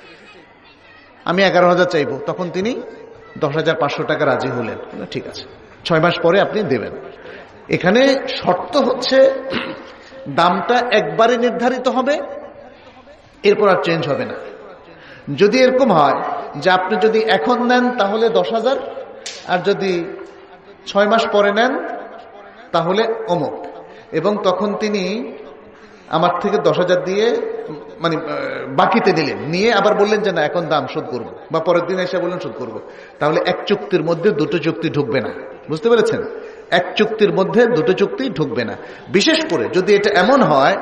আমি এগারো হাজার চাইবো, তখন তিনি দশ হাজার পাঁচশো টাকা রাজি হলেন, ঠিক আছে, ছয় মাস পরে আপনি দেবেন। এখানে শর্ত হচ্ছে দামটা একবারে নির্ধারিত হবে, এরপর আর চেঞ্জ হবে না। যদি এরকম হয় যে আপনি যদি এখন নেন তাহলে দশ হাজার, আর যদি ছয় মাস পরে নেন তাহলে অমুক, এবং তখন তিনি আমার থেকে দশ হাজার দিয়ে মানে বাকিতে দিলেন, নিয়ে আবার বললেন যে না এখন দাম শোধ করবো, বা পরের দিন এসে বললেন শোধ করবো, তাহলে এক চুক্তির মধ্যে দুটো চুক্তি ঢুকবে না। বুঝতে পেরেছেন? এক চুক্তির মধ্যে দুটো চুক্তি ঢুকবে না। বিশেষ করে যদি এটা এমন হয়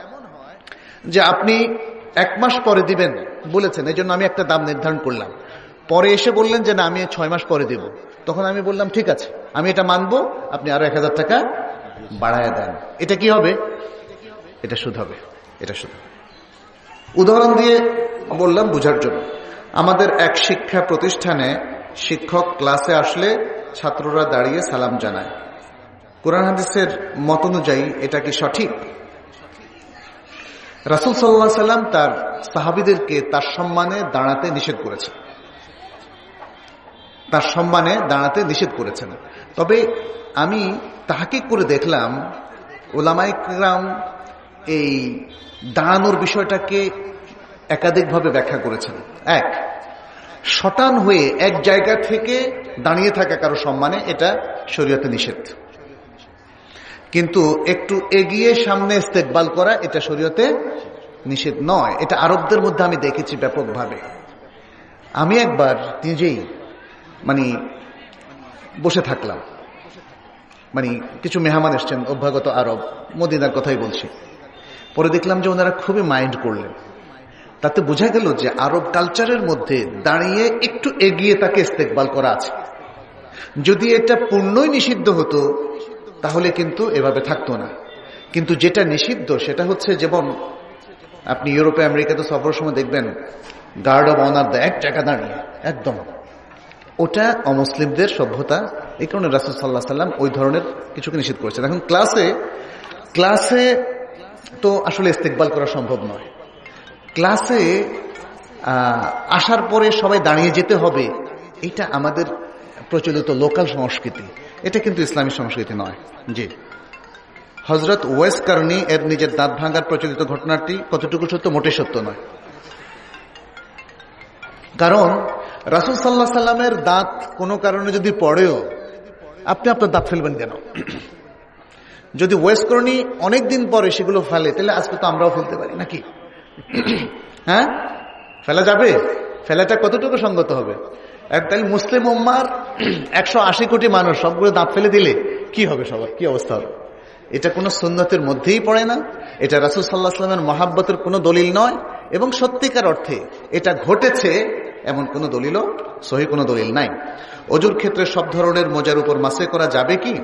যে আপনি এক মাস পরে দিবেন বলেছেন, এই জন্য আমি একটা দাম নির্ধারণ করলাম, পরে এসে বললেন যে না আমি ছয় মাস পরে দিব, তখন আমি বললাম ঠিক আছে আমি এটা মানবো, আপনি আরো এক হাজার টাকা বাড়ায় দেন, এটা কি হবে? এটা সুদ হবে, এটা সুদ। উদাহরণ দিয়ে বললাম বোঝার জন্য। আমাদের এক শিক্ষা প্রতিষ্ঠানে শিক্ষক ক্লাসে আসলে ছাত্ররা দাঁড়িয়ে সালাম জানায়, কোরআন হাদিসের মত অনুযায়ী এটা কি সঠিক? রাসূল সাল্লাল্লাহু আলাইহি সাল্লাম তার সাহাবীদেরকে তার সম্মানে দাঁড়াতে নিষেধ করেছেন, তার সম্মানে দাঁড়াতে নিষেধ করেছেন। তবে আমি তাহকিক করে দেখলাম উলামায়ে কিরাম এই দাঁড়ানোর বিষয়টাকে একাধিকভাবে ব্যাখ্যা করেছেন। এক, শটান হয়ে এক জায়গা থেকে দাঁড়িয়ে থাকা কারো সম্মানে এটা শরীয়তে নিষেধ, কিন্তু একটু এগিয়ে সামনে ইস্তেকবাল করা এটা শরীয়তে নিষেধ নয়। এটা আরবদের মধ্যে আমি দেখেছি ব্যাপকভাবে। আমি একবার নিজেই মানে বসে থাকলাম, মানে কিছু মেহমান এসছেন অভ্যাগত আরব, মদিনার কথাই বলছি। পরে দেখলাম যে ওনারা খুবই মাইন্ড করলেন, তাতে বোঝা গেল যে আরব কালচারের মধ্যে দাঁড়িয়ে একটু এগিয়ে তাকে ইস্তেকবাল করা আছে। যদি এটা পূর্ণই নিষিদ্ধ হতো তাহলে কিন্তু এভাবে থাকতো না, কিন্তু যেটা নিষিদ্ধ সেটা হচ্ছে, যেমন আপনি ইউরোপে আমেরিকাতে সফরের সময় দেখবেন গার্ড অব অনার দেয় এক জায়গা দাঁড়িয়ে একদম, ওটা অমুসলিমদের সভ্যতা। এই কারণে রাসূল সাল্লাল্লাহু আলাইহি সাল্লাম ওই ধরনের কিছুকে নিষেধ করেছেন। এখন ক্লাসে ক্লাসে তো আসলে ইস্তেকবাল করা সম্ভব নয়। ক্লাসে আসার পরে সবাই দাঁড়িয়ে যেতে হবে, এটা আমাদের প্রচলিত লোকাল সংস্কৃতি, এটা কিন্তু ইসলামী সংস্কৃতি নয়। জি, হযরত ওয়াইস কারনী এর নিজের দাঁত ভাঙার প্রচলিত ঘটনাটি কতটুকু সত্য? মোটে সত্য নয়। কারণ রাসূল সাল্লাল্লাহু আলাইহি সাল্লামের দাঁত কোনো কারণে যদি পড়েও আপনি আপনার দাঁত ফেলবেন কেন? যদি ওয়াইস কারনী অনেকদিন পরে সেগুলো ফেলে, তাহলে আজকে তো আমরাও ফেলতে পারি নাকি? হ্যাঁ, ফেলা যাবে? ফেলাটা কতটুকু সঙ্গত হবে? তাহলে মুসলিম উম্মার একশো আশি কোটি মানুষ সবগুলো দাঁত ফেলে দিলে কি হবে? সবার কি অবস্থা হবে? এটা কোনো সুন্নতের মধ্যেই পড়ে না, এটা রাসূল সাল্লাল্লাহু আলাইহি ওয়াসাল্লামের মহাব্বতের কোনো দলিল নয়, এবং সত্যিকার অর্থে এটা ঘটেছে এমন কোনো দলিলও, সহিহ কোনো দলিল নাই। ওযুর ক্ষেত্রে সব ধরনের মোজার উপর মাসে করা যাবে কি,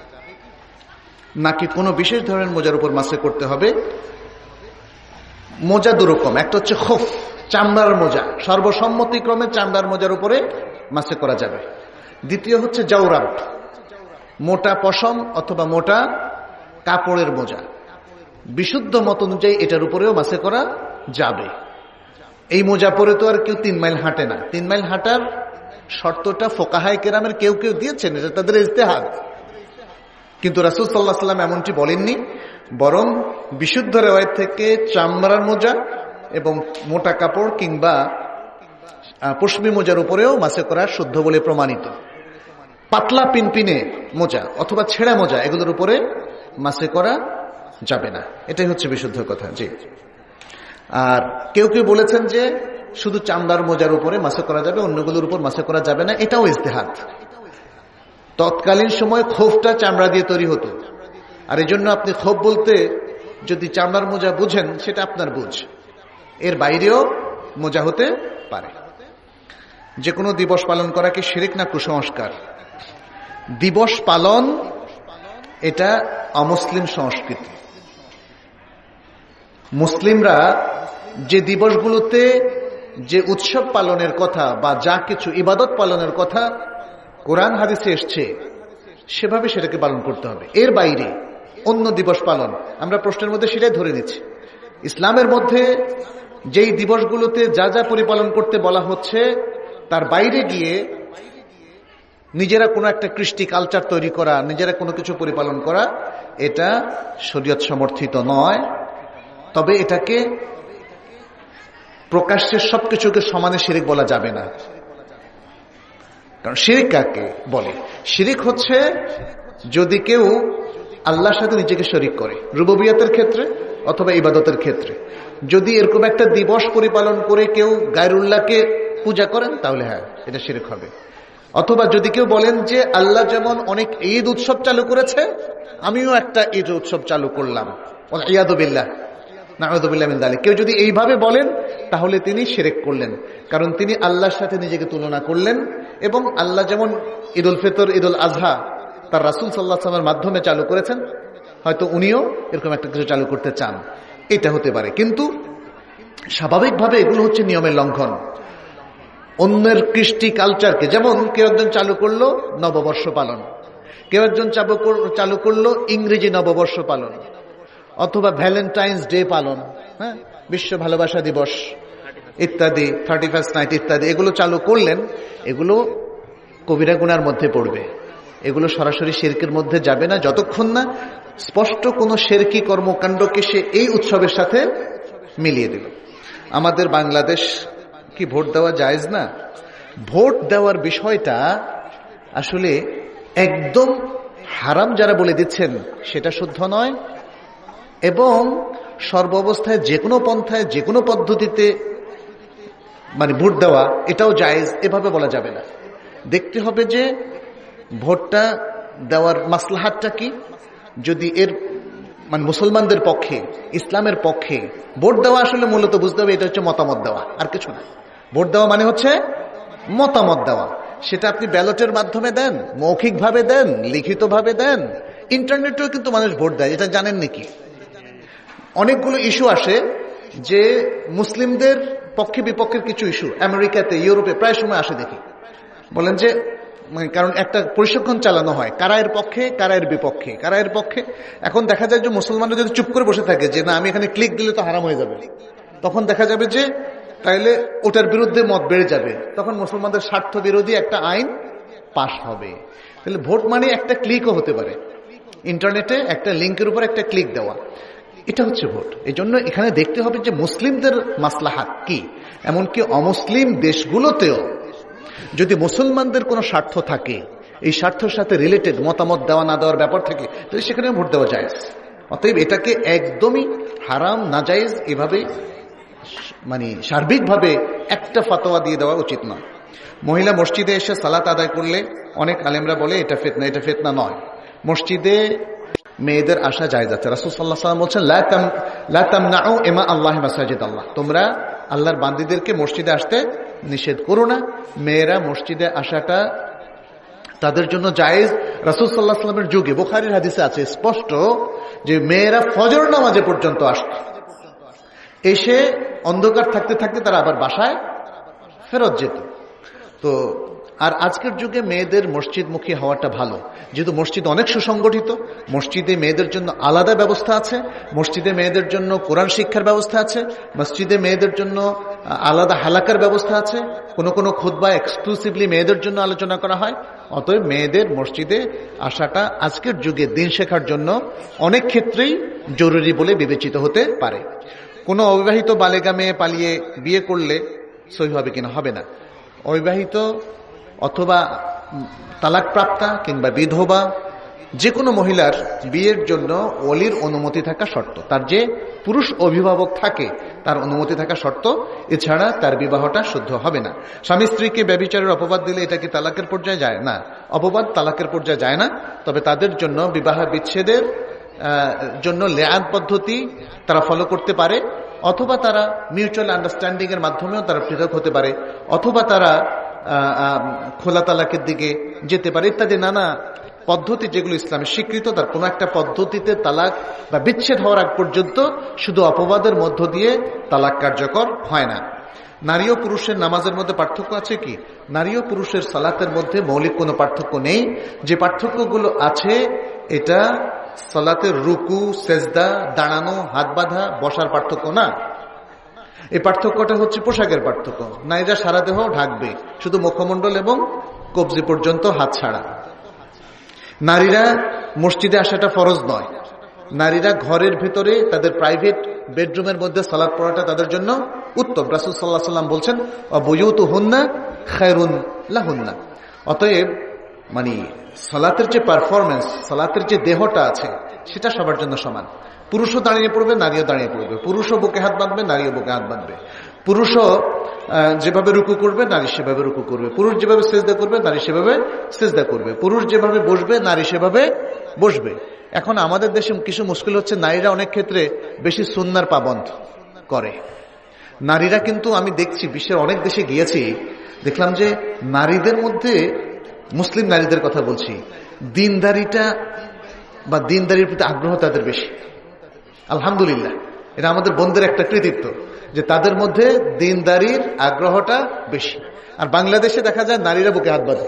নাকি কোনো বিশেষ ধরনের মোজার উপর মাসে করতে হবে? মোজা দুরকম, একটা হচ্ছে খুফ, চামড়ার মোজা, সর্বসম্মতিক্রমে চামড়ার মোজার উপরে মাসে করা যাবে। দ্বিতীয় হচ্ছে জাওরাব, মোটা পশম অথবা মোটা কাপড়ের মোজা, বিশুদ্ধ মত অনুযায়ী এটার উপরেও মাসে করা যাবে। এই মোজা পরে তো আর কেউ তিন মাইল হাঁটে না। তিন মাইল হাঁটার শর্তটা ফোকাহায়ে কেরামের কেউ কেউ দিয়েছেন, এটা তাদের ইজতিহাদ, কিন্তু রাসূল সাল্লাল্লাহু আলাইহি ওয়াসাল্লাম এমনটি বলেননি। বরং বিশুদ্ধ রিওয়ায়াত থেকে চামড়ার মোজা এবং মোটা কাপড় কিংবা পশমি মোজার উপরেও মাসে করা শুদ্ধ বলে প্রমাণিত। পাতলা পিনপিনে মোজা অথবা ছেঁড়া মোজা এগুলোর উপরে মাসে করা যাবে না, এটাই হচ্ছে বিশুদ্ধ কথা। জি, আর কেউ কেউ বলেছেন যে শুধু চামড়ার মোজার উপরে মাসে করা যাবে, অন্যগুলোর উপর মাসে করা যাবে না, এটাও ইজতিহাদ। তৎকালীন সময় খোফটা চামড়া দিয়ে তৈরি হতো, আর এই জন্য আপনি খোফ বলতে যদি চামড়ার মোজা বুঝেন সেটা আপনার বুঝ, এর বাইরেও মোজা হতে পারে। যে কোনো দিবস পালন করা কি শিরক না কুসংস্কার? দিবস পালন এটা অমুসলিম সংস্কৃতি। মুসলিমরা যে দিবসগুলোতে যে উৎসব পালনের কথা বা যা কিছু ইবাদত পালনের কথা কোরআন হাদিসে এসছে সেভাবে সেটাকে পালন করতে হবে। এর বাইরে অন্য দিবস পালন, আমরা প্রশ্নের মধ্যে সেটাই ধরে নিচ্ছি। ইসলামের মধ্যে যেই দিবসগুলোতে যা যা পরিপালন করতে বলা হচ্ছে তার বাইরে গিয়ে নিজেরা কোনো একটা কৃষ্টি কালচার তৈরি করা, নিজেরা কোনো কিছু পরিপালন করা, এটা শরীয়ত সমর্থিত নয়। তবে এটাকে প্রকাশ্যে সবকিছুকে সমানে শিরিক বলা যাবে না। কারণ শিরিক কাকে বলে? শিরিক হচ্ছে যদি কেউ আল্লাহর সাথে নিজেকে শরীক করে, রুবুবিয়তের ক্ষেত্রে অথবা ইবাদতের ক্ষেত্রে। যদি এরকম একটা দিবস পরিপালন করে কেউ গায়রুল্লাহকে পূজা করেন তাহলে হ্যাঁ, এটা শিরিক হবে। অথবা যদি কেউ বলেন যে আল্লাহ যেমন অনেক ঈদ উৎসব চালু করেছে, আমিও একটা ঈদ উৎসব চালু করলাম, ইয়াদু বিল্লাহ নাউযু বিল্লাহি মিন যালিক, কেউ যদি এইভাবে বলেন তাহলে তিনি শিরক করলেন। কারণ তিনি আল্লাহর সাথে নিজেকে তুলনা করলেন, এবং আল্লাহ যেমন ঈদুল ফিতর, ঈদুল আজহা তার রাসূল সাল্লাল্লাহু আলাইহি ওয়াসাল্লামের মাধ্যমে চালু করেছেন, হয়তো উনিও এরকম একটা কিছু চালু করতে চান, এটা হতে পারে। কিন্তু স্বাভাবিকভাবে এগুলো হচ্ছে নিয়মের লঙ্ঘন। অন্যের কৃষ্টি কালচারকে, যেমন কেউ একজন চালু করলো নববর্ষ পালন, কেউ একজন চালু করলো ইংরেজি নববর্ষ পালন, অথবা ভ্যালেন্টাইন্স ডে পালন, হ্যাঁ, বিশ্ব ভালোবাসা দিবস ইত্যাদি, থার্টি ফার্স্ট নাইট ইত্যাদি, এগুলো চালু করলেন। এগুলো কবিরা গুনার মধ্যে পড়বে, এগুলো সরাসরি শিরকের মধ্যে যাবে না যতক্ষণ না স্পষ্ট কোনো শিরকি কর্মকাণ্ডকে সে এই উৎসবের সাথে মিলিয়ে দিল। আমাদের বাংলাদেশ কি ভোট দেওয়া জায়েজ না? ভোট দেওয়ার বিষয়টা আসলে একদম হারাম যারা বলে দিচ্ছেন সেটা শুদ্ধ নয়, এবং সর্বাবস্থায় যে কোনো পন্থায় যে কোনো পদ্ধতিতে মানে ভোট দেওয়া এটাও জায়েজ এভাবে বলা যাবে না। দেখতে হবে যে ভোটটা দেওয়ার মাসলাহাতটা কি। যদি এর মানে মুসলমানদের পক্ষে, ইসলামের পক্ষে ভোট দেওয়া, আসলে মূলত বুঝতে হবে এটা হচ্ছে মতামত দেওয়া, আর কিছু না। ভোট দেওয়া মানে হচ্ছে মতামত দেওয়া। সেটা আপনি ব্যালটের মাধ্যমে দেন, মৌখিকভাবে দেন, লিখিতভাবে দেন, ইন্টারনেটেও কিন্তু মানুষ ভোট দেয়, এটা জানেন নাকি? অনেকগুলো ইস্যু আসে যে মুসলিমদের পক্ষে বিপক্ষের কিছু ইস্যু আমেরিকাতে, ইউরোপে প্রায় সময় আসে, দেখি বলেন যে কারণ একটা প্রশিক্ষণ চালানো হয় কারা এর পক্ষে কারা এর বিপক্ষে, কারা এর পক্ষে। এখন দেখা যায় যে মুসলমানরা যদি চুপ করে বসে থাকে যে না আমি এখানে ক্লিক দিলে তো হারাম হয়ে যাবে, তখন দেখা যাবে যে তাইলে ওটার বিরুদ্ধে মত বেড়ে যাবে, তখন মুসলমানদের স্বার্থ বিরোধী একটা আইন পাশ হবে। তাহলে ভোট মানে একটা ক্লিকও হতে পারে, ইন্টারনেটে একটা লিঙ্কের উপর একটা ক্লিক দেওয়া, এটা হচ্ছে ভোট। এই জন্য এখানে দেখতে হবে যে মুসলিমদের মাসলাহাত কি। এমনকি অমুসলিম দেশগুলোতেও যদি মুসলমানদের কোনো স্বার্থ থাকে, এই স্বার্থের সাথে রিলেটেড মতামত দেওয়া না দেওয়ার ব্যাপার থাকে, তাহলে সেখানে ভোট দেওয়া যায়। অতএব এটাকে একদমই হারাম নাজায়েজ এভাবে মানে সার্বিকভাবে একটা ফতোয়া দিয়ে দেওয়া উচিত নয়। মহিলা মসজিদে এসে সালাত আদায় করলে অনেক আলেমরা বলে এটা ফিতনা, এটা ফিতনা নয়। মসজিদে মেয়েদের আসা জায়েজ আছে। রাসূল সাল্লাল্লাহু আলাইহি ওয়াসাল্লাম বলেছেন লা তাম লা তামনাউ ইমা আল্লাহি মাসাজিদ আল্লাহ, তোমরা আল্লাহর বান্দীদেরকে মসজিদে আসতে নিষেধ করো না। মেয়েরা মসজিদে আসাটা তাদের জন্য জায়েজ। রাসূল সাল্লাল্লাহু আলাইহি ওয়াসাল্লামের যুগে বুখারীর হাদিসে আছে স্পষ্ট যে মেয়েরা ফজর নামাজে পর্যন্ত আসত, এসে অন্ধকার থাকতে থাকতে তারা আবার বাসায় ফেরত যেত। তো আর আজকের যুগে মেয়েদের মসজিদমুখী হওয়াটা ভালো, যেহেতু মসজিদ অনেক সুসংগঠিত, মসজিদে মেয়েদের জন্য আলাদা ব্যবস্থা আছে, মসজিদে মেয়েদের জন্য কোরআন শিক্ষার ব্যবস্থা আছে, মসজিদে মেয়েদের জন্য আলাদা হালাকার ব্যবস্থা আছে, কোনো কোনো খুতবা এক্সক্লুসিভলি মেয়েদের জন্য আলোচনা করা হয়। অতএব মেয়েদের মসজিদে আসাটা আজকের যুগে দিন শেখার জন্য অনেক ক্ষেত্রেই জরুরি বলে বিবেচিত হতে পারে। কোনো অবিবাহিত বালেগা মেয়ে পালিয়ে বিয়ে করলে সহি হবে কিনা? হবে না। অবিবাহিত অথবা তালাকপ্রাপ্তা কিংবা বিধবা যে কোনো মহিলার বিয়ের জন্য ওলির অনুমতি থাকা শর্ত, তার যে পুরুষ অভিভাবক থাকে তার অনুমতি থাকা শর্ত, এছাড়া তার বিবাহটা শুদ্ধ হবে না। স্বামী স্ত্রীকে ব্যভিচারের অপবাদ দিলে এটা কি তালাকের পর্যায়ে যায় না? অপবাদ তালাকের পর্যায়ে যায় না, তবে তাদের জন্য বিবাহ বিচ্ছেদের জন্য লেআন পদ্ধতি তারা ফলো করতে পারে, অথবা তারা মিউচুয়াল আন্ডারস্ট্যান্ডিং এর মাধ্যমেও তারা পৃথক হতে পারে, অথবা তারা খোলা তালাকের দিকে যেতে পারে, ইত্যাদি নানা পদ্ধতি যেগুলো ইসলামে স্বীকৃত। তার কোনো একটা পদ্ধতিতে তালাক বা বিচ্ছেদ হওয়ার আগ পর্যন্ত শুধু অপবাদের মধ্য দিয়ে তালাক কার্যকর হয় না। নারী ও পুরুষের নামাজের মধ্যে পার্থক্য আছে কি? নারী ও পুরুষের সালাতের মধ্যে মৌলিক কোনো পার্থক্য নেই। যে পার্থক্যগুলো আছে এটা সালাতের রুকু, সেজদা, দাঁড়ানো, হাত বাঁধা, বসার পার্থক্য না। এই পার্থক্যটা হচ্ছে পোশাকের পার্থক্য। নারীরা সারা দেহ ঢাকবে, শুধু মুখমণ্ডল এবং কবজি পর্যন্ত হাত ছাড়া। নারীরা মসজিদে আসাটা ফরজ নয়। নারীরা ঘরের ভিতরে তাদের প্রাইভেট বেডরুমের মধ্যে সালাত পড়াটা তাদের জন্য উত্তম। রাসূল সাল্লাল্লাহু আলাইহি ওয়াসাল্লাম বলছেন বুয়ুতুহুন্না খায়রুন লাহুন্না। অতএব মানে সালাতের যে পারফরমেন্স, সালাতের যে দেহটা আছে সেটা সবার জন্য সমান। পুরুষও দাঁড়িয়ে পড়বে, নারীও দাঁড়িয়ে পড়বে। পুরুষও বুকে হাত বাঁধবে, নারীও বুকে হাত বাঁধবে। পুরুষও যেভাবে রুকু করবে, নারী সেভাবে রুকু করবে। পুরুষ যেভাবে সিজদা করবে, নারী সেভাবে সিজদা করবে। পুরুষ যেভাবে বসবে, নারী সেভাবে বসবে। এখন আমাদের দেশে কিছু মুশকিল হচ্ছে, নারীরা অনেক ক্ষেত্রে বেশি সুন্নার পাবন্ধ করে। নারীরা কিন্তু আমি দেখছি বিশ্বের অনেক দেশে গিয়েছি, দেখলাম যে নারীদের মধ্যে, মুসলিম নারীদের কথা বলছি, দিনদারিটা বা দিনদারির প্রতি আগ্রহ তাদের বেশি। আলহামদুলিল্লাহ, এটা আমাদের বোনদের একটা কৃতিত্ব যে তাদের মধ্যে দিনদারির আগ্রহটা বেশি। আর বাংলাদেশে দেখা যায় নারীরা বুকে হাত বাঁধে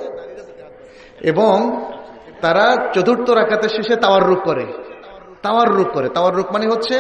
এবং তারা চতুর্থ রাকাতের শেষে তাওয়াররুক করে। তাওয়াররুক করে তাওয়াররুক মানে হচ্ছে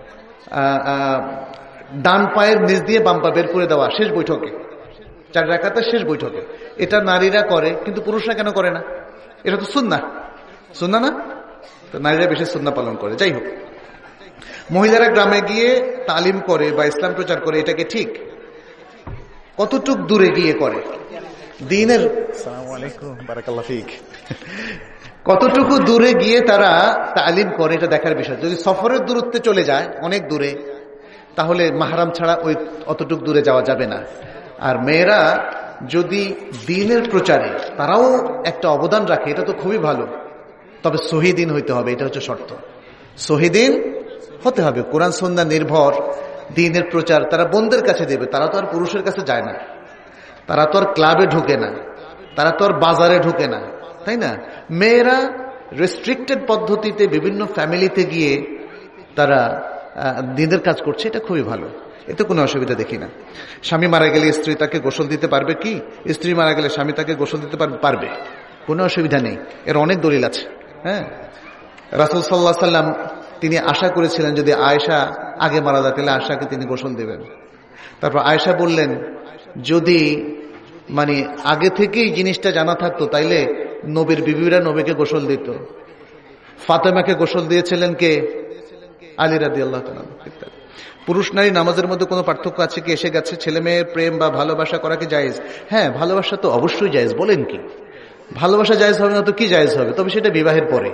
ডান পায়ের নিচ দিয়ে বাম পা বের করে দেওয়া শেষ বৈঠকে, চার রাকাতের শেষ বৈঠকে। এটা নারীরা করে, কিন্তু পুরুষরা কেন করে না? এটা তো সুন্নাহ, সুন্নাহ না? তো নারীরা বেশি সুন্নাহ পালন করে। যাই হোক, মহিলারা গ্রামে গিয়ে তালিম করে বা ইসলাম প্রচার করে, এটা কি ঠিক? কতটুক দূরে গিয়ে করে? দ্বীনের আসসালামু আলাইকুম বারাকাল্লাহু ফিক, কতটুকু দূরে গিয়ে তারা তালিম করে এটা দেখার বিষয়। যদি সফরের দূরত্বে চলে যায় অনেক দূরে, তাহলে মাহরাম ছাড়া ওই অতটুক দূরে যাওয়া যাবে না। আর মেয়েরা যদি দ্বীনের প্রচারে তারাও একটা অবদান রাখে, এটা তো খুবই ভালো। তবে শহীদিন হইতে হবে, এটা হচ্ছে শর্ত। শহীদিন হতে হবে, কোরআন সুন্নাহ নির্ভর দ্বীনের প্রচার তারা বোনদের কাছে দেবে। তারা তো আর পুরুষের কাছে যায় না, তারা তো আর ক্লাবে ঢুকে না, তারা তো আর বাজারে ঢুকে না, তাই না? মেয়েরা রেস্ট্রিক্টেড পদ্ধতিতে বিভিন্ন ফ্যামিলিতে গিয়ে তারা দিনের কাজ করছে, এটা খুবই ভালো, এতে কোনো অসুবিধা দেখি না। স্বামী মারা গেলে স্ত্রী তাকে গোসল দিতে পারবে কি? স্ত্রী মারা গেলে স্বামী তাকে গোসল দিতে পারবে, কোনো অসুবিধা নেই, এর অনেক দলিল আছে। হ্যাঁ, রাসূল সাল্লাল্লাহু আলাইহি সাল্লাম তিনি আশা করেছিলেন যদি আয়েশা আগে মারা যায় তাহলে আয়েশাকে তিনি গোসল দেবেন। তারপর আয়েশা বললেন যদি মানে আগে থেকেই জিনিসটা জানা থাকতো তাইলে নবীর বিবিরা নবীকে গোসল দিত। ফাতেমাকে গোসল দিয়েছিলেন কে? আলী রাদিয়াল্লাহু তাআলা। পুরুষ নারী নামাজের মধ্যে কোনো পার্থক্য আছে কি? এসে গেছে ছেলে মেয়ের প্রেম বা ভালোবাসা করা কি জায়েজ? হ্যাঁ, ভালোবাসা তো অবশ্যই জায়েজ। বলেন কি ভালোবাসা জায়েজ হবে না তো কি জায়েজ হবে? তবে সেটা বিবাহের পরে,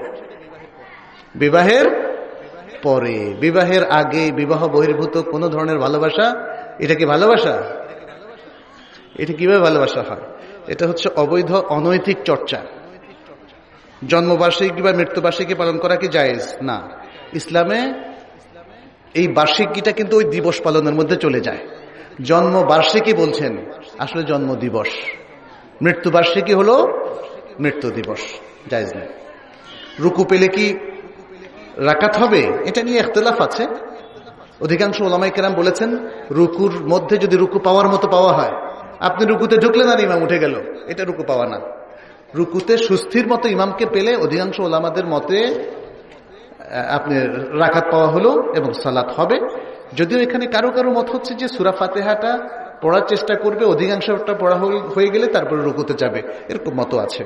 বিবাহের পরে। বিবাহের আগে বিবাহ বহির্ভূত কোন ধরনের ভালোবাসা, এটা কি ভালোবাসা? এটা কিভাবে ভালোবাসা হয়? এটা হচ্ছে অবৈধ অনৈতিক চর্চা। জন্মবার্ষিকী বা মৃত্যুবার্ষিকী পালন করা কি জায়েজ? না। ইসলামে এই বার্ষিকীটা কিন্তু ওই দিবস পালনের মধ্যে চলে যায়। জন্মবার্ষিকী বলছেন, আসলে জন্ম দিবস। মৃত্যুবার্ষিকী হলো মৃত্যু দিবস, জায়েজ নেই। রুকু পেলে কি রাকাত হবে? এটা নিয়ে ইখতিলাফ আছে। অধিকাংশ ওলামায়ে কেরাম বলেছেন রুকুর মধ্যে যদি রুকু পাওয়ার মতো পাওয়া হয়, আপনি রুকুতে ঢুকলেন আর ইমাম উঠে গেল, এটা রুকু পাওয়া না। রুকুতে সুস্থির মতো ইমামকে পেলে অধিকাংশ ওলামাদের মতে আপনি রাকাত পাওয়া হলো এবং সালাত হবে। যদিও এখানে কারো কারো মত হচ্ছে যে সূরা ফাতিহাটা পড়ার চেষ্টা করবে, অধিকাংশটা পড়া হয়ে গেলে তারপরে রুকুতে যাবে, এরকম মত আছে।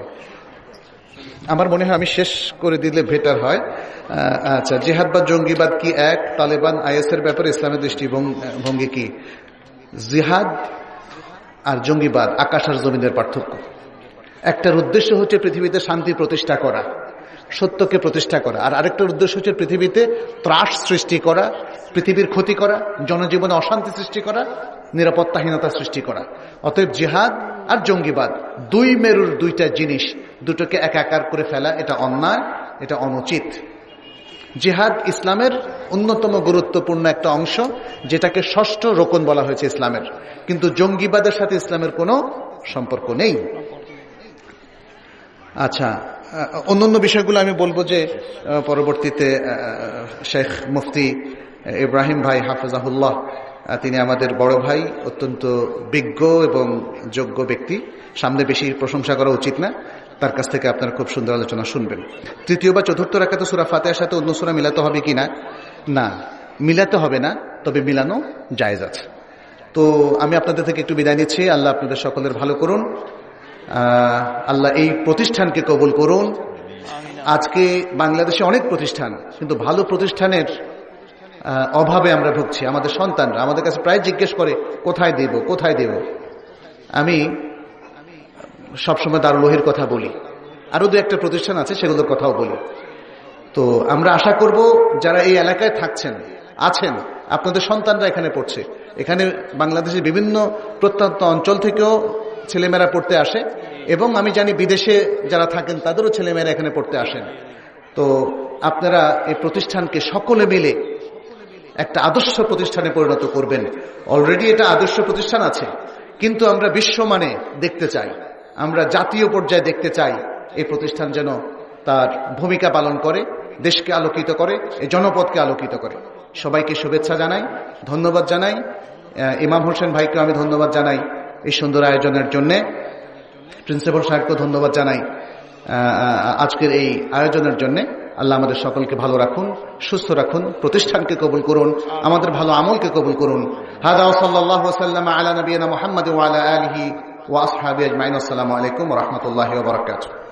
আমার মনে হয় আমি শেষ করে দিলে বেটার হয়। আচ্ছা, জিহাদ বা জঙ্গিবাদ কি এক? তালেবান আইএসের ব্যাপারে ইসলামের দৃষ্টিভঙ্গি কি? জিহাদ আর জঙ্গিবাদ আকাশ আর জমিনের পার্থক্য। একটার উদ্দেশ্য হচ্ছে পৃথিবীতে শান্তি প্রতিষ্ঠা করা, সত্যকে প্রতিষ্ঠা করা, আর আরেকটার উদ্দেশ্য হচ্ছে পৃথিবীতে ত্রাস সৃষ্টি করা, পৃথিবীর ক্ষতি করা, জনজীবনে অশান্তি সৃষ্টি করা, নিরাপত্তাহীনতা সৃষ্টি করা। অতএব জিহাদ আর জঙ্গিবাদ দুই মেরুর দুইটা জিনিস, দুটোকে একাকার করে ফেলা এটা অন্যায়, এটা অনুচিত। জিহাদ ইসলামের অন্যতম গুরুত্বপূর্ণ একটা অংশ, যেটাকে ষষ্ঠ রোকন বলা হয়েছে ইসলামের, কিন্তু জঙ্গিবাদের সাথে ইসলামের কোনো সম্পর্ক নেই। আচ্ছা, অন্যান্য বিষয়গুলো আমি বলবো যে পরবর্তীতে শেখ মুফতি ইব্রাহিম ভাই হাফেজাহুল্লাহ, তিনি আমাদের বড় ভাই, অত্যন্ত বিজ্ঞ এবং যোগ্য ব্যক্তি, সামনে বেশি প্রশংসা করা উচিত না, তার কাছ থেকে আপনারা খুব সুন্দর আলোচনা শুনবেন। তৃতীয় বা চতুর্থ রাকাতে সূরা ফাতিহার সাথে অন্য সূরা মিলাতে হবে কিনা? না, মিলাতে হবে না, তবে মিলানো জায়েজ আছে। তো আমি আপনাদের থেকে একটু বিদায় নিচ্ছি। আল্লাহ আপনাদের সকলের ভালো করুন, আল্লাহ এই প্রতিষ্ঠানকে কবুল করুন। আজকে বাংলাদেশে অনেক প্রতিষ্ঠান, কিন্তু ভালো প্রতিষ্ঠানের অভাবে আমরা ভুগছি। আমাদের সন্তানরা আমাদের কাছে প্রায় জিজ্ঞেস করে কোথায় দেব কোথায় দেব। আমি সবসময় দারুল ওহীর কথা বলি, আরো দু একটা প্রতিষ্ঠান আছে সেগুলোর কথাও বলি। তো আমরা আশা করব যারা এই এলাকায় থাকছেন আছেন, আপনাদের সন্তানরা এখানে পড়ছে, এখানে বাংলাদেশের বিভিন্ন প্রত্যন্ত অঞ্চল থেকেও ছেলেমেয়েরা পড়তে আসে, এবং আমি জানি বিদেশে যারা থাকেন তাদেরও ছেলেমেয়েরা এখানে পড়তে আসেন। তো আপনারা এই প্রতিষ্ঠানকে সকলে মিলে একটা আদর্শ প্রতিষ্ঠানে পরিণত করবেন। অলরেডি এটা আদর্শ প্রতিষ্ঠান আছে, কিন্তু আমরা বিশ্বমানে দেখতে চাই, আমরা জাতীয় পর্যায়ে দেখতে চাই এই প্রতিষ্ঠান যেন তার ভূমিকা পালন করে, দেশকে আলোকিত করে, এই জনপদকে আলোকিত করে। সবাইকে শুভেচ্ছা জানাই, ধন্যবাদ জানাই। ইমাম হোসেন ভাইকে আমি ধন্যবাদ জানাই এই সুন্দর আয়োজনের জন্যে। প্রিন্সিপাল সাহেবকে ধন্যবাদ জানাই আজকের এই আয়োজনের জন্যে। আল্লাহ আমাদের সকলকে ভালো রাখুন, সুস্থ রাখুন, প্রতিষ্ঠানকে কবুল করুন, আমাদের ভালো আমলকে কবুল করুন। হাদা ওয়া সাল্লাল্লাহু ওয়া সাল্লামা আলা নবিয়িনা মুহাম্মাদ ওয়া আলা আলিহি ওয়া আসহাবিহি আজমাইন। আসসালামু আলাইকুম ওয়া রাহমাতুল্লাহি ওয়া বারাকাতুহু।